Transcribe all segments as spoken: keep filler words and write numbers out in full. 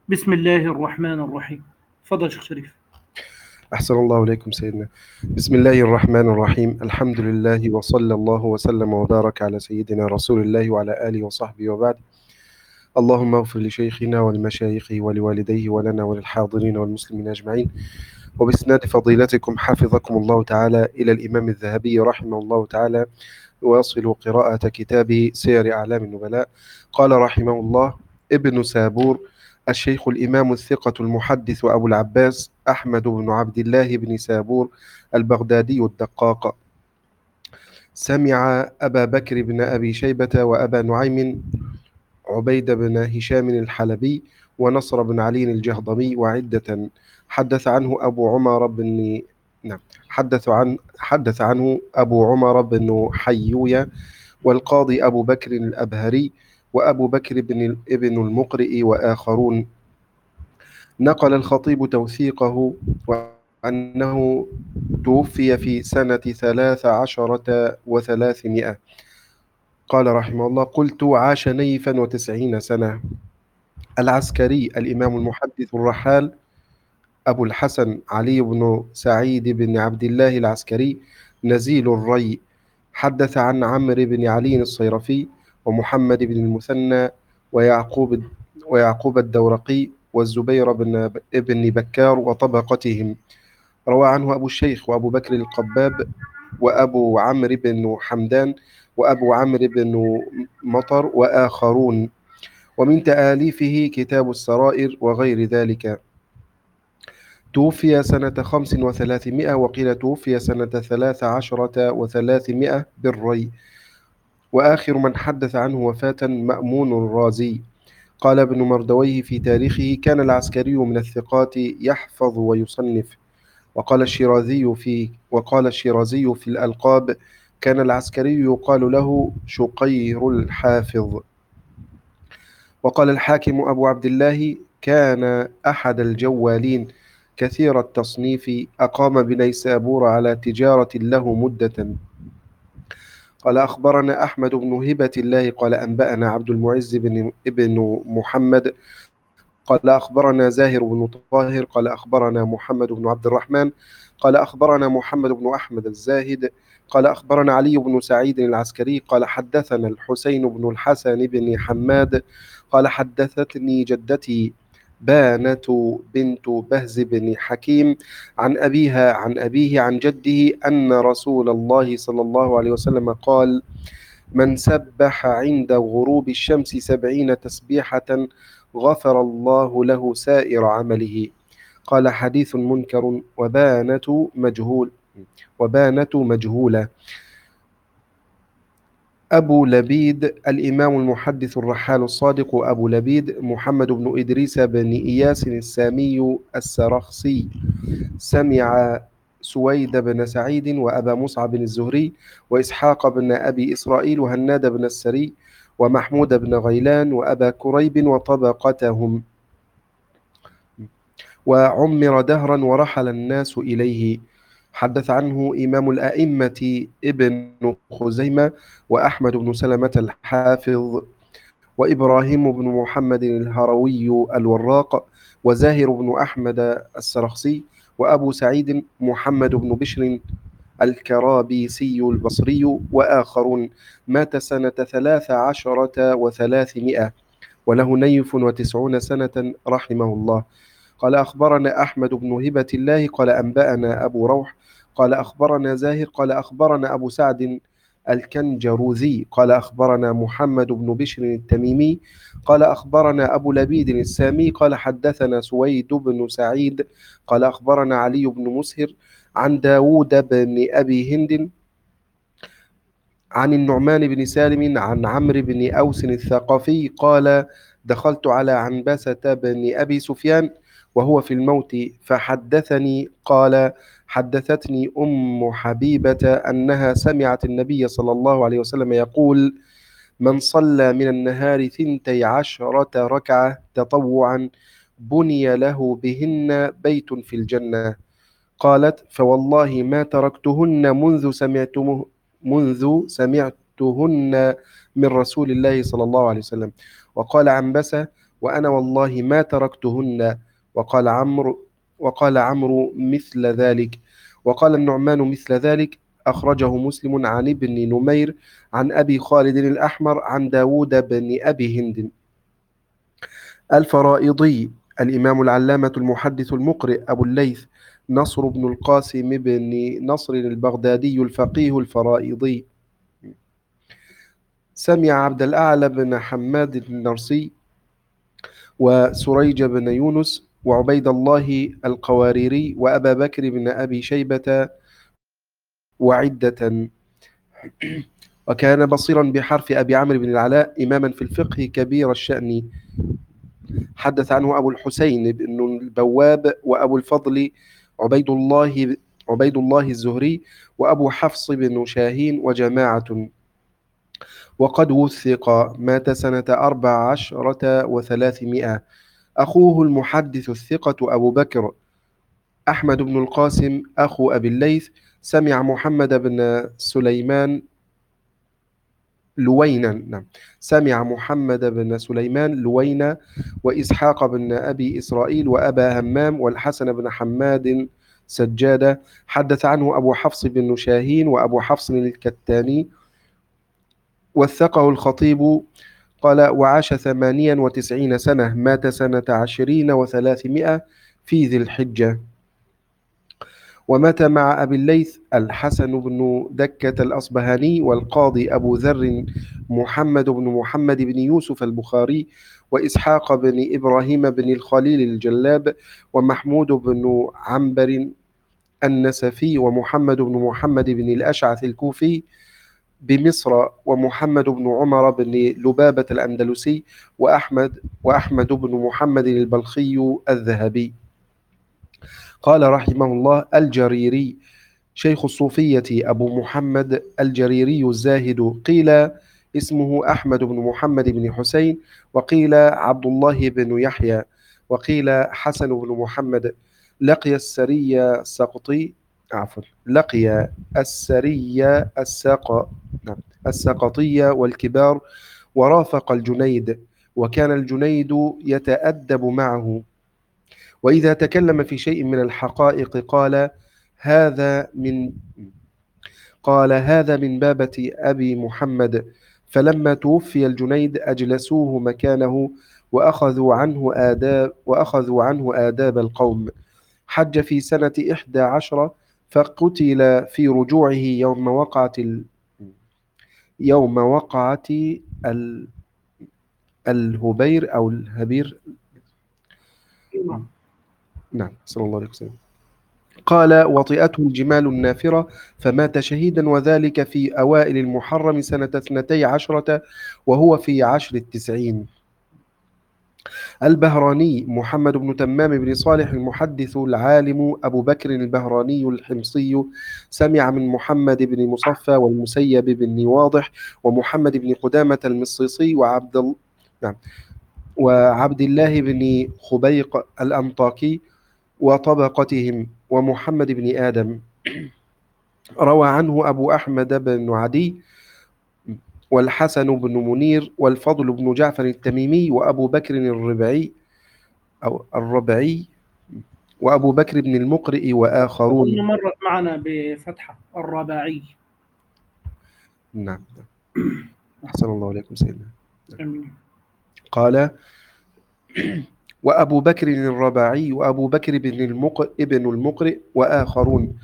بسم الله الرحمن الرحيم. تفضل شيخ شريف. أحسن الله إليكم سيدنا. بسم الله الرحمن الرحيم. الحمد لله وصلى الله وسلم وبارك على سيدنا رسول الله وعلى آله وصحبه وبعد. اللهم اغفر لشيخنا ولمشايخه ولوالديه ولنا وللحاضرين والمسلمين أجمعين. وبإسناد فضيلتكم حفظكم الله تعالى إلى الإمام الذهبي رحمه الله تعالى، يواصل قراءة كتاب سير أعلام النبلاء. قال رحمه الله: ابن سابور الشيخ الإمام الثقة المحدث أبو العباس أحمد بن عبد الله بن سابور البغدادي الدقاق، سمع أبا بكر بن أبي شيبة وأبا نعيم عبيد بن هشام الحلبي ونصر بن علي الجهضمي وعدة. حدث عنه أبو عمر بن نعم حدث عن حدث عنه أبو عمر بن حيوية والقاضي أبو بكر الأبهري وأبو بكر بن ابن المقرئ وآخرون. نقل الخطيب توثيقه وأنه توفي في سنة ثلاث عشرة وثلاثمائة. قال رحمه الله: قلت: عاش نيفا وتسعين سنة. العسكري الإمام المحدث الرحال أبو الحسن علي بن سعيد بن عبد الله العسكري نزيل الري، حدث عن عمرو بن علي الصيرفي ومحمد بن المثنى ويعقوب ويعقوب الدورقي والزبير بن ابن بكار وطبقتهم. روى عنه أبو الشيخ وأبو بكر القباب وأبو عمرو بن حمدان وأبو عمرو بن مطر وآخرون. ومن تآليفه كتاب السرائر وغير ذلك. توفي سنة خمس وثلاثمائة، وقيل توفي سنة ثلاث عشرة وثلاثمائة بالري. وآخر من حدث عنه وفاة مأمون الرازي. قال ابن مردويه في تاريخه: كان العسكري من الثقات يحفظ ويصنف. وقال الشيرازي في وقال الشيرازي في الألقاب: كان العسكري يقال له شقير الحافظ. وقال الحاكم أبو عبد الله: كان أحد الجوالين كثير التصنيف، أقام بنيسابور على تجارة له مدة. قال أخبرنا أحمد بن هبة الله قال أنبأنا عبد المعز بن ابن محمد قال أخبرنا زاهر بن طاهر قال أخبرنا محمد بن عبد الرحمن قال أخبرنا محمد بن أحمد الزاهد قال أخبرنا علي بن سعيد العسكري قال حدثنا الحسين بن الحسن بن حماد قال حدثتني جدتي بانة بنت بهز بن حكيم عن أبيها عن أبيه عن جده أن رسول الله صلى الله عليه وسلم قال: من سبح عند غروب الشمس سبعين تسبيحة غفر الله له سائر عمله. قال: حديث منكر وبانة مجهول وبانة مجهولة. أبو لبيد الإمام المحدث الرحال الصادق أبو لبيد محمد بن إدريس بن إياس السامي السرخسي، سمع سويد بن سعيد وأبا مصعب الزهري وإسحاق بن أبي إسرائيل وهناد بن السري ومحمود بن غيلان وأبا كريب وطبقتهم، وعمر دهرا ورحل الناس إليه. حدث عنه إمام الأئمة ابن خزيمة وأحمد بن سلمة الحافظ وإبراهيم بن محمد الهروي الوراق وزاهر بن أحمد السرخسي وأبو سعيد محمد بن بشر الكرابيسي البصري وآخرون. مات سنة ثلاث عشرة وثلاثمائة وله نيف وتسعون سنة رحمه الله. قال أخبرنا أحمد بن هبة الله قال أنبأنا أبو روح قال أخبرنا زاهر قال أخبرنا أبو سعد الكنجروذي قال أخبرنا محمد بن بشر التميمي قال أخبرنا أبو لبيد السامي قال حدثنا سويد بن سعيد قال أخبرنا علي بن مسهر عن داود بن أبي هند عن النعمان بن سالم عن عمرو بن أوس الثقفي قال: دخلت على عنبسة بن أبي سفيان وهو في الموت فحدثني قال: حدثتني أم حبيبة أنها سمعت النبي صلى الله عليه وسلم يقول: من صلى من النهار ثنتي عشرة ركعة تطوعا بني له بهن بيت في الجنة. قالت: فوالله ما تركتهن منذ سمعتمه منذ سمعتهن من رسول الله صلى الله عليه وسلم. وقال عنبسة: وأنا والله ما تركتهن. وقال عمرو وقال عمرو مثل ذلك. وقال النعمان مثل ذلك. أخرجه مسلم عن ابن نمير عن أبي خالد الأحمر عن داود بن أبي هند. الفرائضي الإمام العلامة المحدث المقرئ أبو الليث نصر بن القاسم بن نصر البغدادي الفقيه الفرائضي. سمع عبد الأعلى بن حماد النرسي وسريج بن يونس وعبيد الله القواريري وأبا بكر بن أبي شيبة وعدة. وكان بصيرا بحرف أبي عمرو بن العلاء إماما في الفقه كبير الشأن. حدث عنه أبو الحسين بن البواب وأبو الفضل عبيد الله عبيد الله الزهري وأبو حفص بن شاهين وجماعة. وقد وثق، مات سنة أربع عشرة وثلاثمائة. أخوه المحدث الثقة أبو بكر أحمد بن القاسم أخو أبي الليث سمع محمد بن سليمان لوينا نعم سمع محمد بن سليمان لوينا وإسحاق بن أبي إسرائيل وأبا همام والحسن بن حماد سجادة. حدث عنه أبو حفص بن شاهين وأبو حفص الكتاني وثقه الخطيب. قال وعاش ثمانيا وتسعين سنة، مات سنة عشرين وثلاثمائة في ذي الحجة. ومات مع أبي الليث الحسن بن دكة الأصبهاني والقاضي أبو ذر محمد بن محمد بن يوسف البخاري وإسحاق بن إبراهيم بن الخليل الجلاب ومحمود بن عنبر النسفي ومحمد بن محمد بن الأشعث الكوفي بمصر ومحمد بن عمر بن لبابة الأندلسي وأحمد وأحمد بن محمد البلخي الذهبي. قال رحمه الله الجريري شيخ الصوفية أبو محمد الجريري الزاهد، قيل اسمه أحمد بن محمد بن حسين، وقيل عبد الله بن يحيى، وقيل حسن بن محمد. لقي السرية السقطي عفوا لقي السرية الساق نعم السقطية والكبار ورافق الجنيد، وكان الجنيد يتأدب معه، وإذا تكلم في شيء من الحقائق قال هذا من قال هذا من بابة أبي محمد. فلما توفي الجنيد أجلسوه مكانه وأخذوا عنه آداب وأخذوا عنه آداب القوم. حج في سنة إحدى عشرة فقتل في رجوعه يوم وقعت ال... يوم وقعت ال... الهبير أو الهبير نعم صلى الله عليه وسلم. قال وطئته الجمال النافرة فمات شهيدا، وذلك في أوائل المحرم سنة اثنتي عشرة وهو في عشر التسعين. البهراني محمد بن تمام بن صالح المحدث العالم أبو بكر البهراني الحمصي سمع من محمد بن مصفى والمسيب بن واضح ومحمد بن قدامة المصيصي وعبد ال... نعم وعبد الله بن خبيق الأنطاكي وطبقتهم ومحمد بن آدم. روى عنه أبو أحمد بن عدي والحسن بن منير والفضل بن جعفر التميمي وأبو بكر الربعي أو الربعي وأبو بكر بن المقرئ وآخرون. مرت معنا بفتحة الرباعي. نعم أحسن الله عليكم سيدنا. أمين. قال وأبو بكر الرباعي وأبو بكر بن المقرئ ابن المقرئ وآخرون.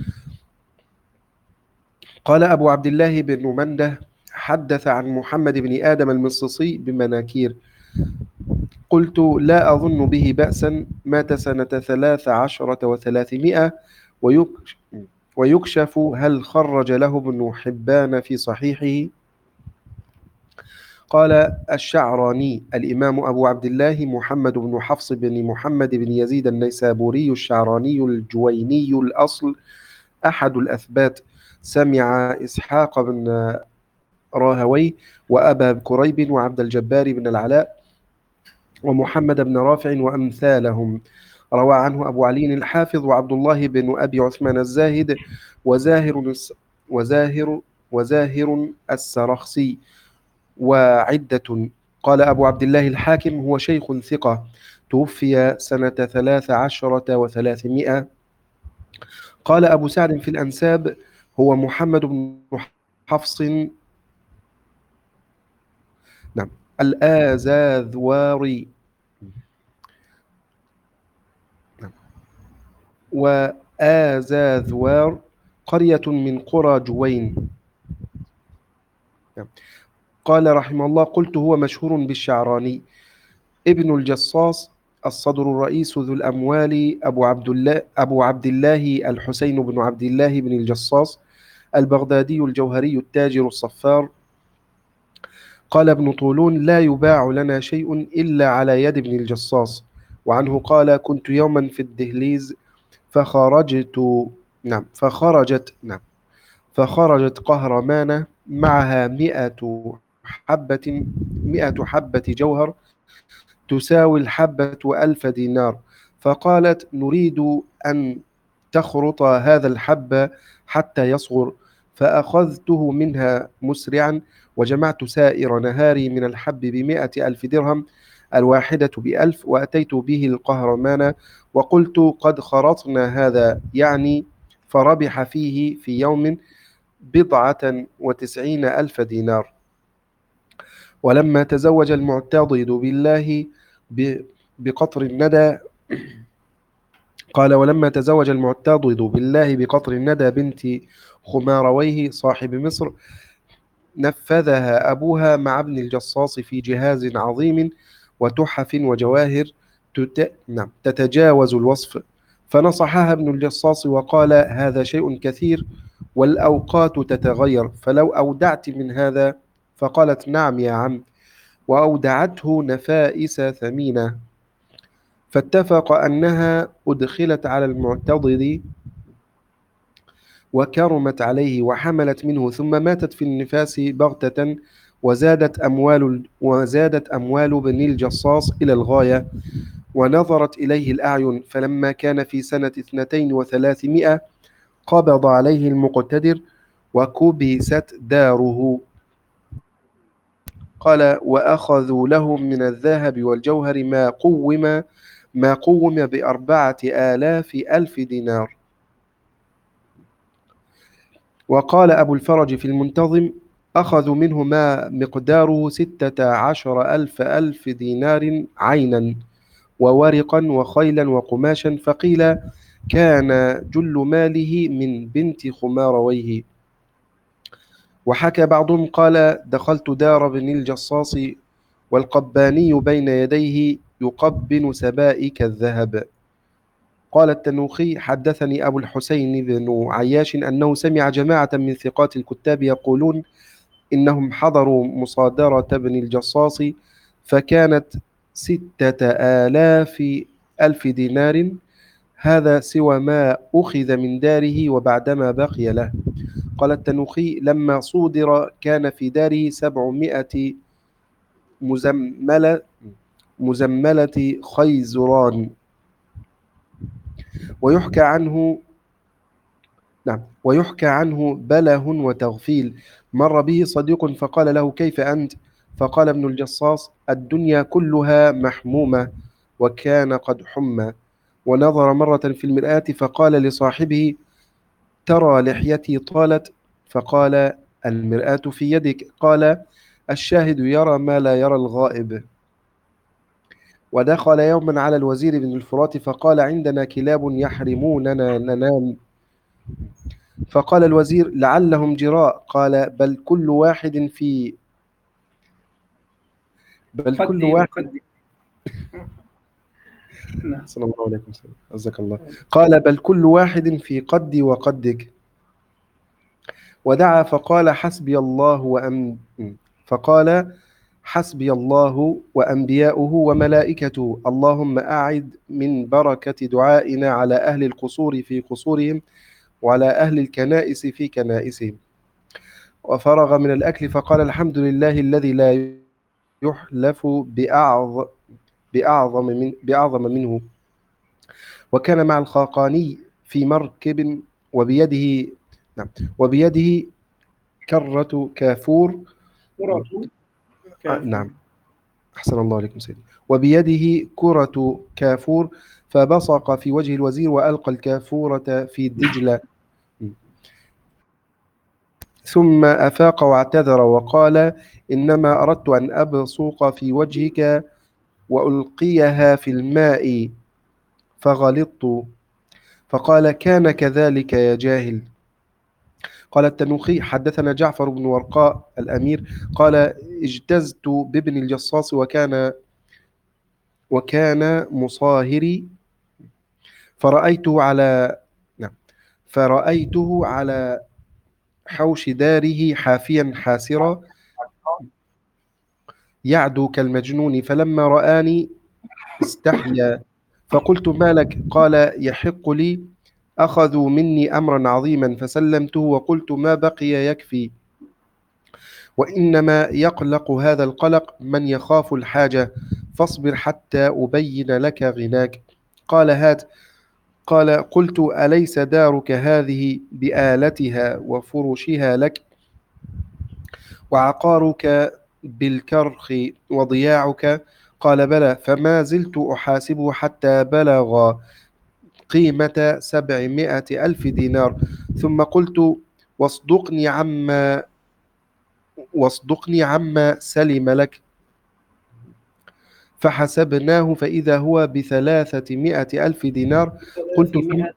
قال أبو عبد الله بن منده حدث عن محمد بن آدم المصصي بمناكير، قلت لا أظن به بأسا، مات سنة ثلاث عشرة وثلاثمائة ويكشف هل خرج له ابن حبان في صحيحه. قال الشعراني الإمام أبو عبد الله محمد بن حفص بن محمد بن يزيد النيسابوري الشعراني الجويني الأصل أحد الأثبات، سمع إسحاق بن راهوي وأبا كريب وعبد الجبار بن العلاء ومحمد بن رافع وأمثالهم. روى عنه أبو علي الحافظ وعبد الله بن أبي عثمان الزاهد وزاهر وزاهر وزاهر السرخسي وعدة. قال أبو عبد الله الحاكم: هو شيخ ثقة، توفي سنة ثلاث عشرة وثلاثمائة. قال أبو سعد في الأنساب: هو محمد بن حفص نعم الآزاذواري نعم. وآزاذوار قرية من قرى جوين. نعم. قال رحمه الله: قلت هو مشهور بالشعراني. ابن الجصاص الصدر الرئيس ذو الأموال أبو عبد الله أبو عبد الله الحسين بن عبد الله بن الجصاص البغدادي الجوهري التاجر الصفار. قال ابن طولون: لا يباع لنا شيء إلا على يد ابن الجصاص. وعنه قال: كنت يوما في الدهليز فخرجت نعم فخرجت نعم فخرجت قهرمانة معها مئة حبة مئة حبة جوهر تساوي الحبة ألف دينار، فقالت: نريد أن تخرط هذا الحب حتى يصغر، فأخذته منها مسرعا، وجمعت سائر نهاري من الحب بمائة ألف درهم، الواحدة بألف، وأتيت به القهرمان وقلت: قد خرطنا هذا يعني، فربح فيه في يوم بضعة وتسعين ألف دينار. ولما تزوج المعتضد بالله بقطر الندى قال: ولما تزوج المعتضد بالله بقطر الندى بنت خمارويه صاحب مصر، نفذها أبوها مع ابن الجصاص في جهاز عظيم وتحف وجواهر تت... نعم تتجاوز الوصف، فنصحها ابن الجصاص وقال: هذا شيء كثير والأوقات تتغير، فلو أودعت من هذا. فقالت: نعم يا عم. وأودعته نفائس ثمينة، فاتفق أنها أدخلت على المعتضد وكرمت عليه وحملت منه، ثم ماتت في النفاس بغتة، وزادت أموال وزادت أموال بن الجصاص إلى الغاية، ونظرت إليه الأعين، فلما كان في سنة اثنتين وثلاثمائة قبض عليه المقتدر وكبست داره. قال: وأخذوا لهم من الذهب والجوهر ما قوم ما قوم بأربعة آلاف ألف دينار. وقال أبو الفرج في المنتظم: أخذوا منه ما مقداره ستة عشر ألف ألف دينار عينا وورقا وخيلا وقماشا، فقيل كان جل ماله من بنت خمارويه. وحكى بعضهم قال: دخلت دار بن الجصاص والقباني بين يديه يقبن سبائك الذهب. قال التنوخي: حدثني أبو الحسين بن عياش أنه سمع جماعة من ثقات الكتاب يقولون إنهم حضروا مصادرة بن الجصاص، فكانت ستة آلاف ألف دينار، هذا سوى ما أخذ من داره وبعدما بقي له. قال التنوخي: لما صودر كان في داره سبعمائة مزملة مزملة خيزران. ويحكى عنه نعم ويحكى عنه بله وتغفيل. مر به صديق فقال له: كيف أنت؟ فقال ابن الجصاص: الدنيا كلها محمومة، وكان قد حمى. ونظر مرة في المرآة فقال لصاحبه: ترى لحيتي طالت؟ فقال: المرآة في يدك. قال: الشاهد يرى ما لا يرى الغائب. ودخل يوما على الوزير بن الفرات فقال: عندنا كلاب يحرموننا ننام. فقال الوزير: لعلهم جراء. قال: بل كل واحد في بل كل قدي واحد وقدي. نعم. صلى الله عليه وسلم عزك الله. قال: بل كل واحد في قدي وقدك. ودعا فقال: حسبي الله وأم فقال حسبي الله وأنبياؤه وملائكته، اللهم أعد من بركة دعائنا على أهل القصور في قصورهم، وعلى أهل الكنائس في كنائسهم. وفرغ من الأكل فقال: الحمد لله الذي لا يحلف بأعظم, بأعظم, من بأعظم منه. وكان مع الخاقاني في مركب وبيده نعم وبيده كرة كافور. قرة آه كافور. نعم أحسن الله عليكم سيدي. وبيده كرة كافور فبصق في وجه الوزير وألقى الكافورة في دجلة، ثم أفاق واعتذر وقال إنما أردت أن أبصق في وجهك وألقيها في الماء فغلطت. فقال كان كذلك يا جاهل. قال التنوخي حدثنا جعفر بن ورقاء الأمير قال اجتزت بابن الجصاص وكان وكان مصاهري فرأيته على نعم فرأيته على حوش داره حافيا حاسرا يعدو كالمجنون، فلما رآني استحيا فقلت ما لك؟ قال يحق لي، أخذوا مني أمرا عظيما فسلمته وقلت ما بقي يكفي، وإنما يقلق هذا القلق من يخاف الحاجة، فاصبر حتى أبين لك غناك. قال هات. قال قلت أليس دارك هذه بآلتها وفرشها لك وعقارك بالكرخ وضياعك؟ قال بلى. فما زلت أحاسبه حتى بلغ قيمة سبعمائة ألف دينار، ثم قلت واصدقني عما واصدقني عما سلم لك، فحسبناه فإذا هو بثلاثمائة ألف دينار. قلت ثلاثمائة.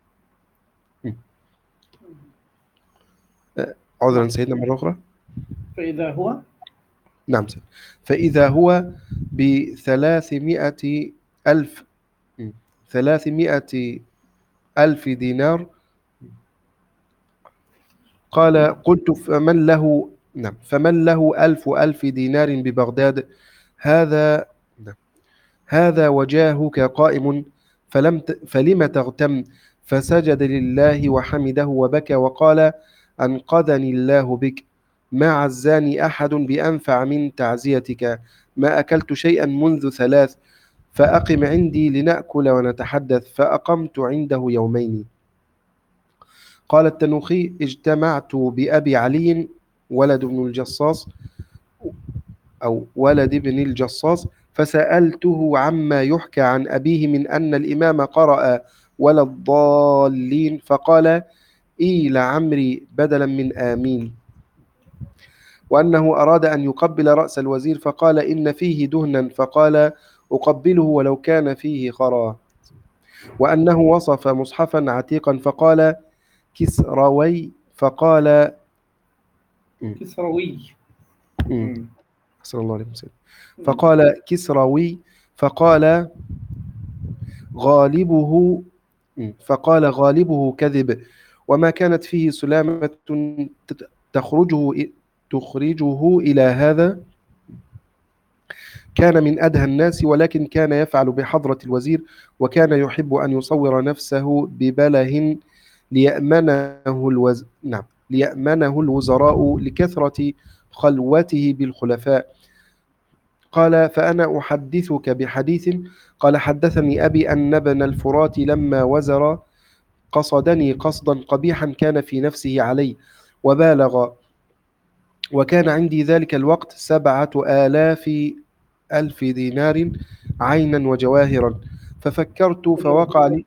عذرا سيدنا مرة أخرى. فإذا هو نعم سيد. فإذا هو بثلاثمائة ألف ثلاثمائة ألف دينار. قال قلت فمن له نعم فمن له ألف ألف دينار ببغداد؟ هذا نعم هذا وجاهك قائم فلم ت... فلم تغتم؟ فسجد لله وحمده وبكى وقال أنقذني الله بك، ما عزاني أحد بأنفع من تعزيتك، ما أكلت شيئا منذ ثلاث، فأقم عندي لنأكل ونتحدث. فأقمت عنده يومين. قال التنوخي اجتمعت بأبي علي ولد ابن الجصاص أو ولد ابن الجصاص فسألته عما يحكى عن أبيه من أن الإمام قرأ ولا الضالين، فقال إي لعمري بدلا من آمين، وأنه أراد أن يقبل رأس الوزير فقال إن فيه دهنا، فقال أقبله ولو كان فيه خرا، وأنه وصف مصحفا عتيقا فقال كسروي، فقال كسروي. أحسن الله عليكم سيد. فقال كسروي، فقال غالبه فقال غالبه كذب، وما كانت فيه سلامة تخرجه تخرجه إلى هذا. كان من أدهى الناس، ولكن كان يفعل بحضرة الوزير، وكان يحب أن يصور نفسه ببله ليأمنه الوز... نعم ليأمنه الوزراء لكثرة خلوته بالخلفاء. قال فأنا أحدثك بحديث. قال حدثني أبي أن ابن الفرات لما وزر قصدني قصدا قبيحا كان في نفسه علي وبالغ، وكان عندي ذلك الوقت سبعة آلاف ألف دينار عينا وجواهرا، ففكرت فوقع لي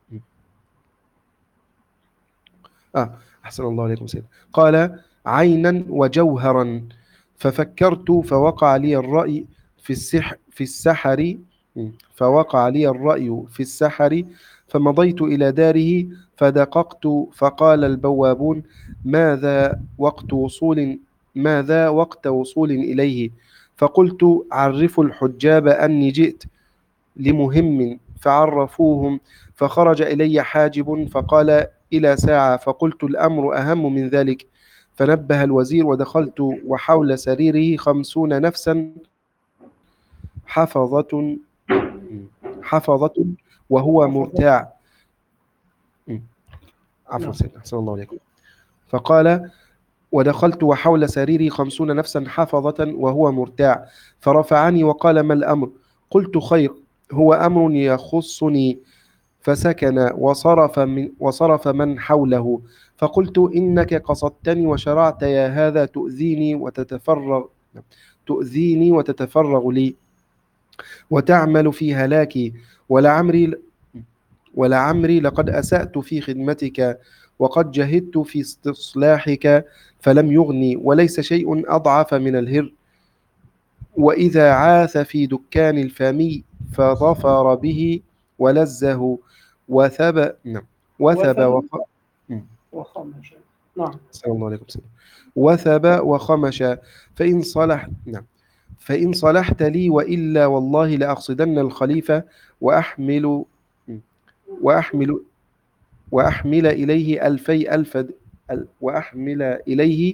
آه أحسن الله عليكم سيد. قال عينا وجوهرا، ففكرت فوقع لي الرأي في السح في السحر فوقع لي الرأي في السحر فمضيت إلى داره فدققت، فقال البوابون ماذا وقت وصول ماذا وقت وصول إليه؟ فقلت عرفوا الحجاب أني جئت لمهم، فعرفوهم، فخرج إلي حاجب فقال إلى ساعة، فقلت الأمر أهم من ذلك، فنبه الوزير ودخلت وحول سريره خمسون نفسا حفظة حفظة وهو مرتاع. عفوا سيدنا أحسن الله عليكم. فقال ودخلت وحول سريري خمسون نفسا حفظة وهو مرتاع، فرفعني وقال ما الأمر؟ قلت خير، هو أمر يخصني. فسكن وصرف من, وصرف من حوله، فقلت إنك قصدتني وشرعت يا هذا تؤذيني وتتفرغ تؤذيني وتتفرغ لي وتعمل في هلاكي، ولعمري ولعمري لقد أسأت في خدمتك وقد جهدت في استصلاحك فلم يغني، وليس شيء أضعف من الهر. وإذا عاث في دكان الفامي فظفر به ولزه وثب نعم وثب وثب وخ... مم. وخمش. نعم. السلام الله عليكم وسلم. وثب وخمش فإن صلح نعم فإن صلحت لي، وإلا والله لأقصدن الخليفة وأحمل وأحمل وأحمل إليه ألفي ألف د- ال- وأحمل إليه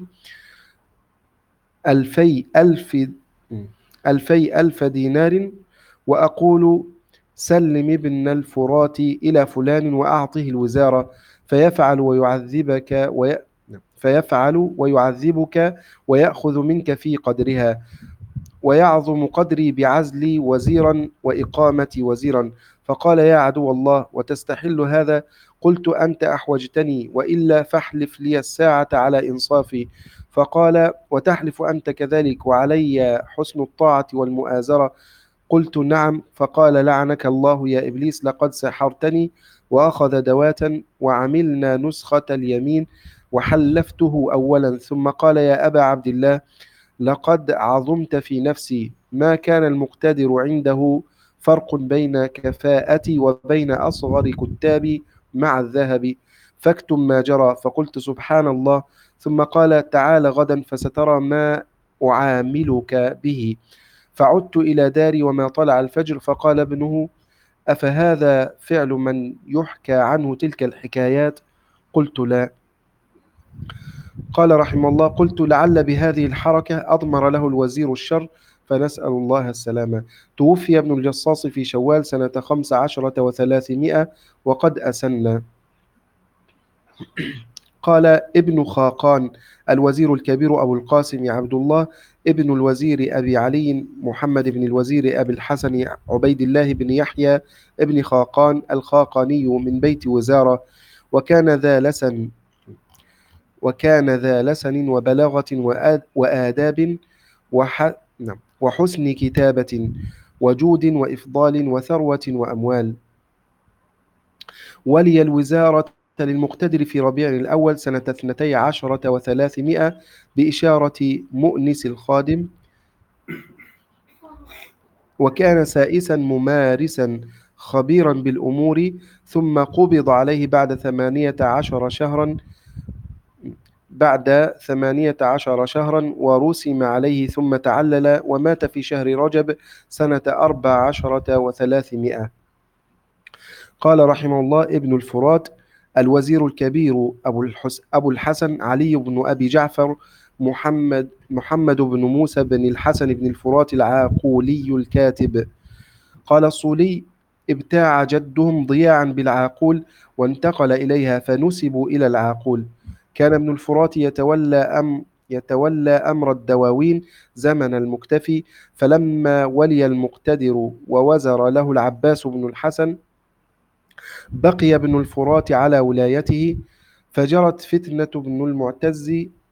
ألفي ألف ألفي ألف دينار، وأقول سلم ابن الفرات إلى فلان وأعطه الوزارة فيفعل ويعذبك وي... فيفعل ويعذبك ويأخذ منك في قدرها، ويعظم قدري بعزلي وزيرا وإقامتي وزيرا. فقال يا عدو الله وتستحل هذا؟ قلت أنت أحوجتني، وإلا فاحلف لي الساعة على إنصافي. فقال وتحلف أنت كذلك وعلي حسن الطاعة والمؤازرة؟ قلت نعم. فقال لعنك الله يا إبليس، لقد سحرتني. وأخذ دواة وعملنا نسخة اليمين وحلفته أولا، ثم قال يا أبا عبد الله لقد عظمت في نفسي، ما كان المقتدر عنده فرق بين كفاءتي وبين أصغر كتابي مع الذهب، فاكتم ما جرى. فقلت سبحان الله. ثم قال تعال غدا فسترى ما أعاملك به. فعدت إلى داري وما طلع الفجر، فقال ابنه أفهذا فعل من يحكى عنه تلك الحكايات؟ قلت لا. قال رحمه الله قلت لعل بهذه الحركة أضمر له الوزير الشر، فنسأل الله السلامة. توفي ابن الجصاص في شوال سنة خمس عشرة وثلاثمائة وقد أسن. قال ابن خاقان الوزير الكبير أبو القاسم عبد الله ابن الوزير أبي علي محمد بن الوزير أبي الحسن عبيد الله بن يحيى ابن خاقان الخاقاني من بيت وزارة، وكان ذا لسن وكان ذا لسن وبلاغة وآد وآداب وح... نعم، وحسن كتابة وجود وإفضال وثروة وأموال. ولي الوزارة للمقتدر في ربيع الأول سنة اثنتي عشرة وثلاثمائة بإشارة مؤنس الخادم، وكان سائسا ممارسا خبيرا بالأمور، ثم قبض عليه بعد ثمانية عشر شهرا بعد ثمانية عشر شهرا ورسم عليه، ثم تعلل ومات في شهر رجب سنة أربع عشرة وثلاثمائة. قال رحمه الله ابن الفرات الوزير الكبير أبو, الحس أبو الحسن علي بن أبي جعفر محمد محمد بن موسى بن الحسن بن الفرات العاقولي الكاتب. قال الصولي ابتاع جدهم ضياعا بالعاقول وانتقل إليها فنسبوا إلى العاقول. كان ابن الفرات يتولى أم يتولى أمر الدواوين زمن المكتفي، فلما ولي المقتدر ووزر له العباس بن الحسن بقي ابن الفرات على ولايته، فجرت فتنة ابن المعتز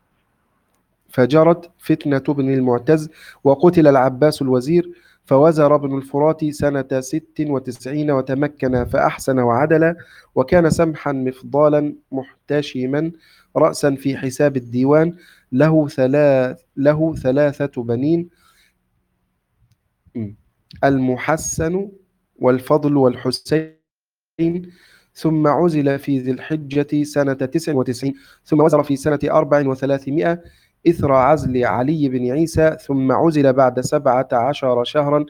فجرت فتنة ابن المعتز وقتل العباس الوزير، فوزر ابن الفرات سنة ست وتسعين وتمكن فأحسن وعدل، وكان سمحا مفضالا محتشما رأسا في حساب الديوان، له ثلاث له ثلاثة بنين المحسن والفضل والحسين، ثم عزل في ذي الحجة سنة تسع وتسعين، ثم وزر في سنة أربع وثلاثمائة إثر عزل علي بن عيسى، ثم عزل بعد سبعة عشر شهرا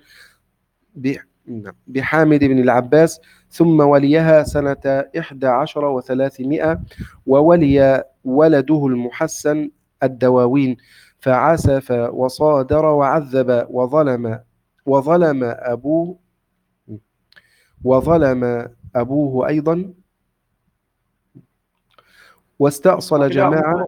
بحامد بن العباس، ثم وليها سنة إحدى عشر وثلاثمائة، وولي ولده المحسن الدواوين، فعسف وصادر وعذب وظلم وظلم أبوه وظلم أبوه أيضا، واستأصل جماعة.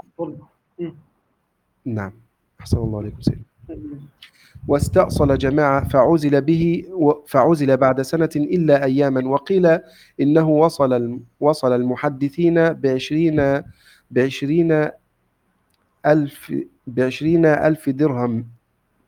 نعم أحسن الله عليكم سيدي. واستأصل جماعة فعزل به فعزل بعد سنة إلا أياما، وقيل إنه وصل وصل المحدثين بعشرين بعشرين ألف بعشرين ألف درهم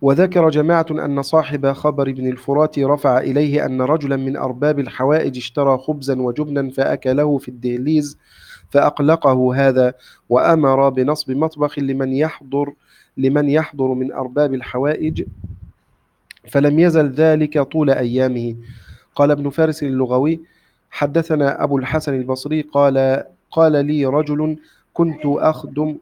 وذكر جماعة أن صاحب خبر بن الفرات رفع إليه أن رجلا من أرباب الحوائج اشترى خبزا وجبنا فأكله في الدهليز فأقلقه هذا، وأمر بنصب مطبخ لمن يحضر لمن يحضر من أرباب الحوائج، فلم يزل ذلك طول أيامه. قال ابن فارس اللغوي: حدثنا أبو الحسن البصري قال قال لي رجل: كنت أخدم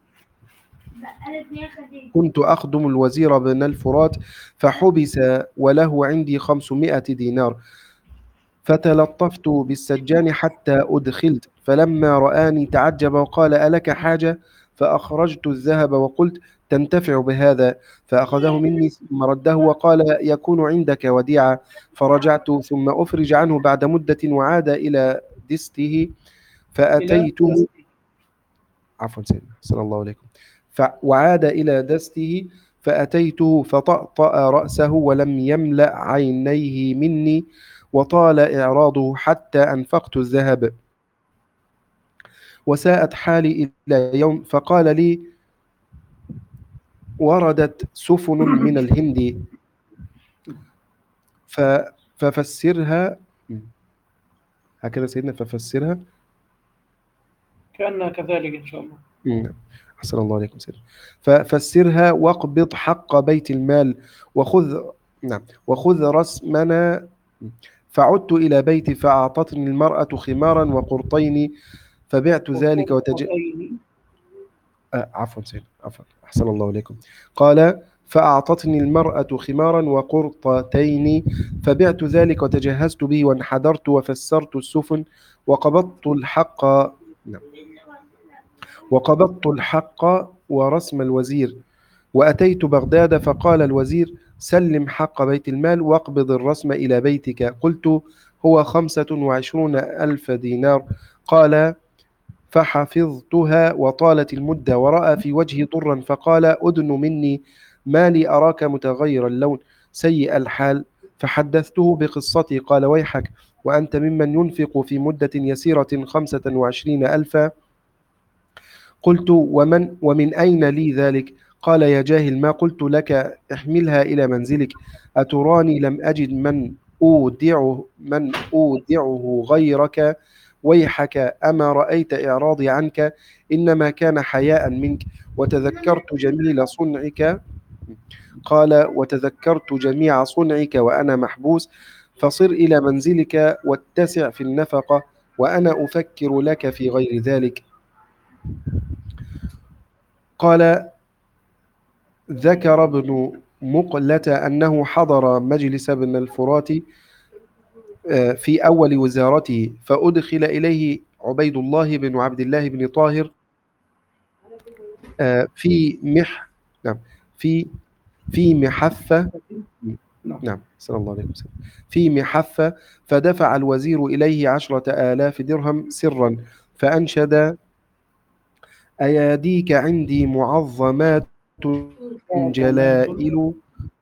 كنت أخدم الوزير بن الفرات فحبس وله عندي خمسمائة دينار، فتلطفت بالسجان حتى أدخلت، فلما رآني تعجب وقال: ألك حاجة؟ فأخرجت الذهب وقلت: تنتفع بهذا، فأخذه مني ثم رده وقال: يكون عندك وديعة. فرجعت ثم أفرج عنه بعد مدة وعاد إلى دسته إلى فأتيته دسته. عفوا سيدنا صلى الله عليكم ف... وعاد إلى دسته فأتيته فطأطأ رأسه ولم يملأ عينيه مني، وطال إعراضه حتى أنفقت الذهب، وساءت حالي إلى يوم، فقال لي: وردت سفن من الهند ف... ففسرها. هكذا سيدنا، ففسرها كأنها كذلك إن شاء الله. نعم. أحسن الله عليكم سيدنا. ففسرها واقبض حق بيت المال وخذ نعم وخذ رسمنا. فعدت إلى بيتي فأعطتني المرأة خمارا وقرطين، فبعت ذلك وتج... وقرطتين. آه عفوا سيدنا عفوا أحسن الله عليكم. قال: فأعطتني المرأة خمارا وقرطتين، فبعت ذلك وتجهزت به وانحدرت وفسرت السفن وقبضت الحق نعم وقبضت الحق ورسم الوزير، وأتيت بغداد فقال الوزير: سلم حق بيت المال واقبض الرسم إلى بيتك. قلت: هو خمسة وعشرون ألف دينار. قال: فحفظتها وطالت المدة، ورأى في وجهي ضرا فقال: أدن مني، ما لي أراك متغير اللون سيء الحال. فحدثته بقصتي. قال: ويحك، وأنت ممن ينفق في مدة يسيرة خمسة وعشرين ألفا. قلت: ومن ومن أين لي ذلك؟ قال: يا جاهل، ما قلت لك احملها إلى منزلك؟ أتراني لم أجد من أودعه من أودعه غيرك؟ ويحك، أما رأيت إعراضي عنك؟ إنما كان حياء منك. وتذكرت جميل صنعك قال: وتذكرت جميع صنعك وأنا محبوس، فصر إلى منزلك واتسع في النفقة، وأنا أفكر لك في غير ذلك. قال: ذكر ابن مقلة أنه حضر مجلس بن الفرات في أول وزارته، فأدخل إليه عبيد الله بن عبد الله بن طاهر في مح نعم في في محفة نعم صلى الله عليه وسلم في محفة، فدفع الوزير إليه عشرة آلاف درهم سرا، فأنشد: أياديك عندي معظمات جلائل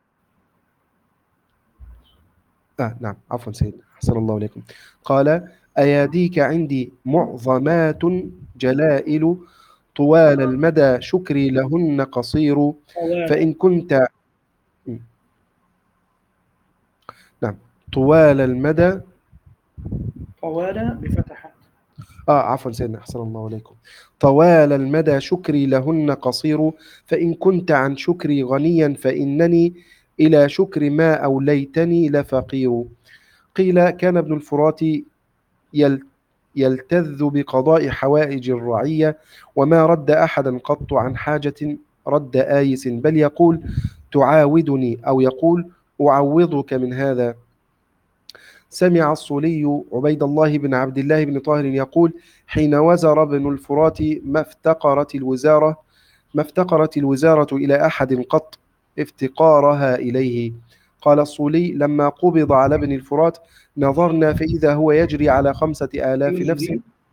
آه نعم عفوا سيدنا أحسن الله عليكم. قال: أياديك عندي معظمات جلائل، طوال المدى شكري لهن قصير، فإن كنت نعم طوال المدى طوال بفتحات. آه عفوا سيدنا أحسن الله عليكم. طوال المدى شكري لهن قصير، فإن كنت عن شكري غنيا فإنني إلى شكر ما أوليتني لفقير. قيل: كان ابن الفرات يلتذ بقضاء حوائج الرعية، وما رد أحدا قط عن حاجة رد آيس، بل يقول: تعاودني، أو يقول: أعوضك من هذا. سمع الصولي عبيد الله بن عبد الله بن طاهر يقول: حين وزر ابن الفرات ما افتقرت الوزارة ما افتقرت الوزارة إلى أحد قط افتقارها إليه. قال الصولي: لما قبض على ابن الفرات نظرنا فإذا هو يجري على خمسة آلاف نفس.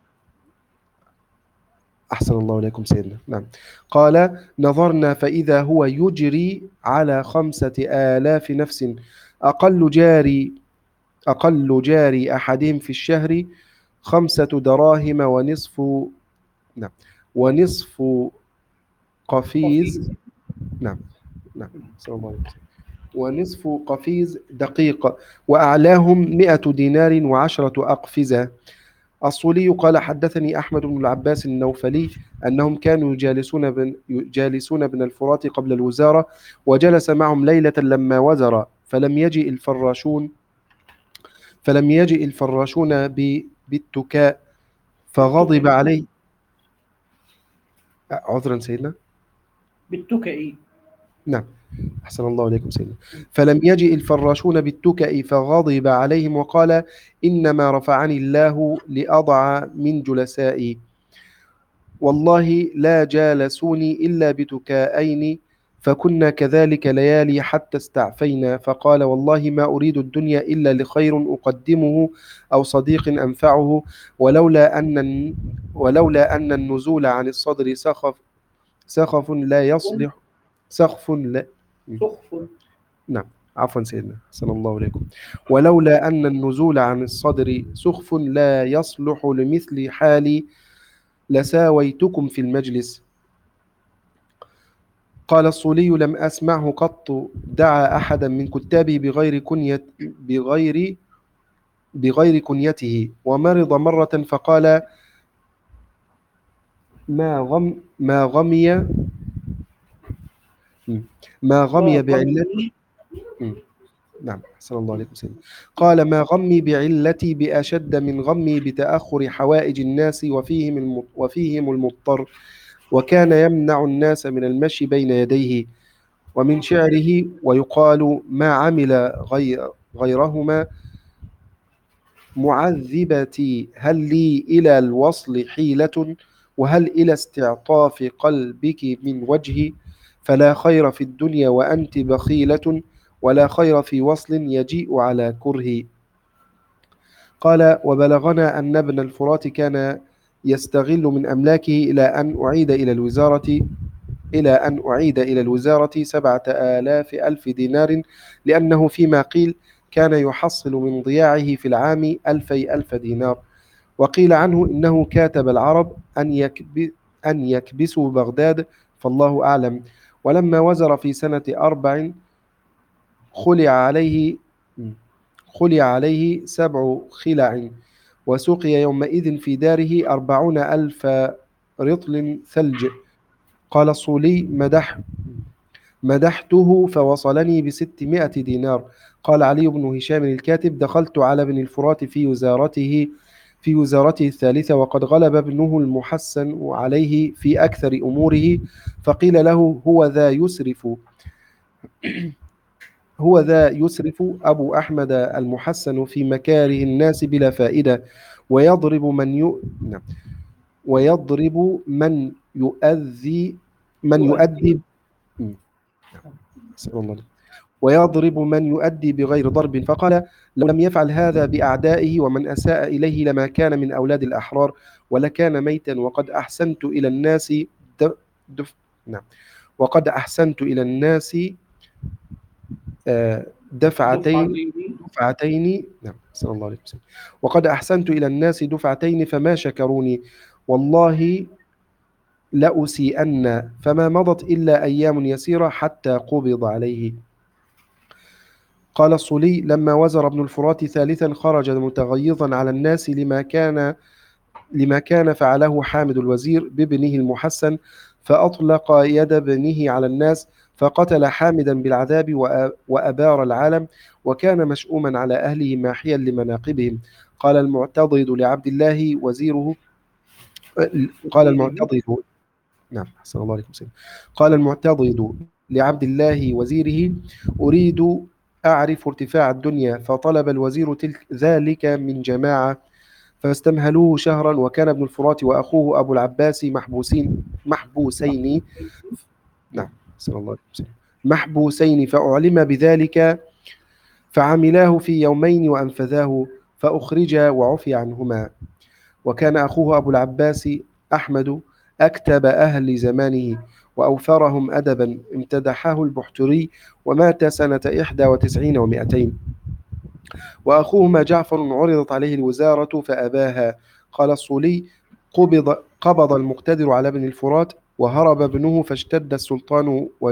أحسن الله عليكم سيدنا. نعم. قال: نظرنا فإذا هو يجري على خمسة آلاف نفس، أقل جاري أقل جاري أحدهم في الشهر خمسة دراهم ونصف نعم ونصف قفيز. نعم نعم صلى الله عليه وسلم. ونصف قفيز دقيق، وأعلاهم مئة دينار وعشرة أقفزة. الصولي قال حدثني أحمد بن العباس النوفلي أنهم كانوا يجالسون بن, يجالسون بن الفرات قبل الوزارة، وجلس معهم ليلة لما وزر، فلم يجئ الفراشون فلم يجئ الفراشون ب- بالتكاء فغضب عليه. عذرا سيدنا. بالتكئ. نعم، أحسن الله عليكم سيدنا. فلم يجئ الفراشون بالتكأ فغضب عليهم وقال: إنما رفعني الله لأضع من جلسائي، والله لا جالسوني إلا بتكائين، فكنا كذلك ليالي حتى استعفينا. فقال: والله ما أريد الدنيا إلا لخير أقدمه أو صديق أنفعه، ولولا أن ولولا أن النزول عن الصدر سخف سخف لا يصلح سخف لا سخف. نعم، عفوا سيدنا، أحسن الله عليكم. ولولا أن النزول عن الصدر سخف لا يصلح لمثل حالي لساويتكم في المجلس. قال الصولي: لم أسمعه قط دعا أحدا من كتابه بغير كنية بغير بغير كنيته. ومرض مرة فقال: ما غم ما غمي ما غمي بعلة. نعم، أحسن الله عليكم سيدنا. قال: ما غمي بعلتي بأشد من غمي بتأخر حوائج الناس وفيهم الم- وفيهم المضطر، وكان يمنع الناس من المشي بين يديه. ومن شعره: ويقال ما عمل غير غيرهما معذبتي، هل لي إلى الوصل حيلة، وهل إلى استعطاف قلبك من وجهي، فلا خير في الدنيا وأنت بخيلة، ولا خير في وصل يجيء على كره. قال: وبلغنا أن ابن الفرات كان يستغل من أملاكه إلى أن أعيد إلى الوزارة إلى أن أعيد إلى الوزارة سبعة آلاف ألف دينار، لأنه فيما قيل كان يحصل من ضياعه في العام ألفي ألف دينار. وقيل عنه إنه كاتب العرب أن يكب أن يكبسوا بغداد، فالله أعلم. ولما وزر في سنة أربع خلع عليه خلع عليه سبع خلع، وسقي يومئذ في داره أربعون ألف رطل ثلج. قال الصولي: مدح مدحته فوصلني بستمائة دينار. قال علي بن هشام الكاتب: دخلت على ابن الفرات في وزارته في وزارته الثالثة، وقد غلب ابنه المحسن عليه في أكثر أموره، فقيل له: هو ذا يسرف هو ذا يسرف أبو أحمد المحسن في مكاره الناس بلا فائدة، ويضرب من ي... نعم. ويضرب من يؤذي من يؤدي أسأل الله. ويضرب من يؤدي بغير ضرب. فقال: لو لم يفعل هذا بأعدائه ومن أساء إليه لما كان من أولاد الأحرار، ولكان ميتا. وقد أحسنت إلى الناس د... دف... نعم. وقد أحسنت إلى الناس آه، دفعتين دفعتين نعم، أسأل الله عليكم. وقد أحسنت إلى الناس دفعتين فما شكروني، والله لأسيئن. فما مضت إلا أيام يسيرة حتى قبض عليه. قال الصولي: لما وزر ابن الفرات ثالثا خرج متغيظا على الناس لما كان لما كان فعله حامد الوزير بابنه المحسن، فأطلق يد ابنه على الناس، فقتل حامدا بالعذاب وأبار العالم، وكان مشؤوما على أهله ماحيا لمناقبهم. قال المعتضد لعبد الله وزيره قال المعتضد نعم أحسن الله عليكم سيدي. قال المعتضد لعبد الله وزيره: أريد أعرف ارتفاع الدنيا. فطلب الوزير تلك ذلك من جماعة، فاستمهلوه شهرا. وكان ابن الفرات وأخوه أبو العباس محبوسين محبوسين نعم أحسن الله عليكم سيدي. محبوسين فأعلم بذلك، فعملاه في يومين وأنفذاه، فأخرجا وعفي عنهما. وكان أخوه أبو العباس أحمد أكتب أهل زمانه وأوفرهم أدبا، امتدحه البحتري، ومات سنة إحدى وتسعين ومائتين. وأخوهما جعفر عرضت عليه الوزارة فأباها. قال الصولي: قبض, قبض المقتدر على ابن الفرات، وهرب ابنه، فاشتد السلطان وج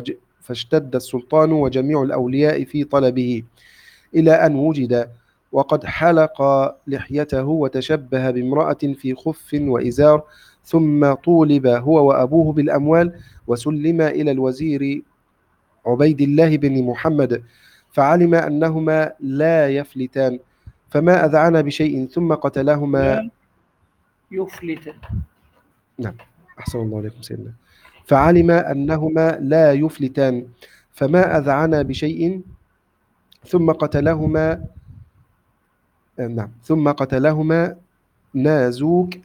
فاشتد السلطان وجميع الأولياء في طلبه إلى أن وجد وقد حلق لحيته وتشبه بامرأة في خف وإزار، ثم طولب هو وأبوه بالأموال وسلم إلى الوزير عبيد الله بن محمد، فعلم أنهما لا يفلتان فما أذعن بشيء ثم قتلهما. لا يفلت. نعم، أحسن الله عليكم سيدنا. فعلم أنهما لا يفلتان فما أذعن بشيء ثم قتلهما. نعم، ثم قتلهما نازوك،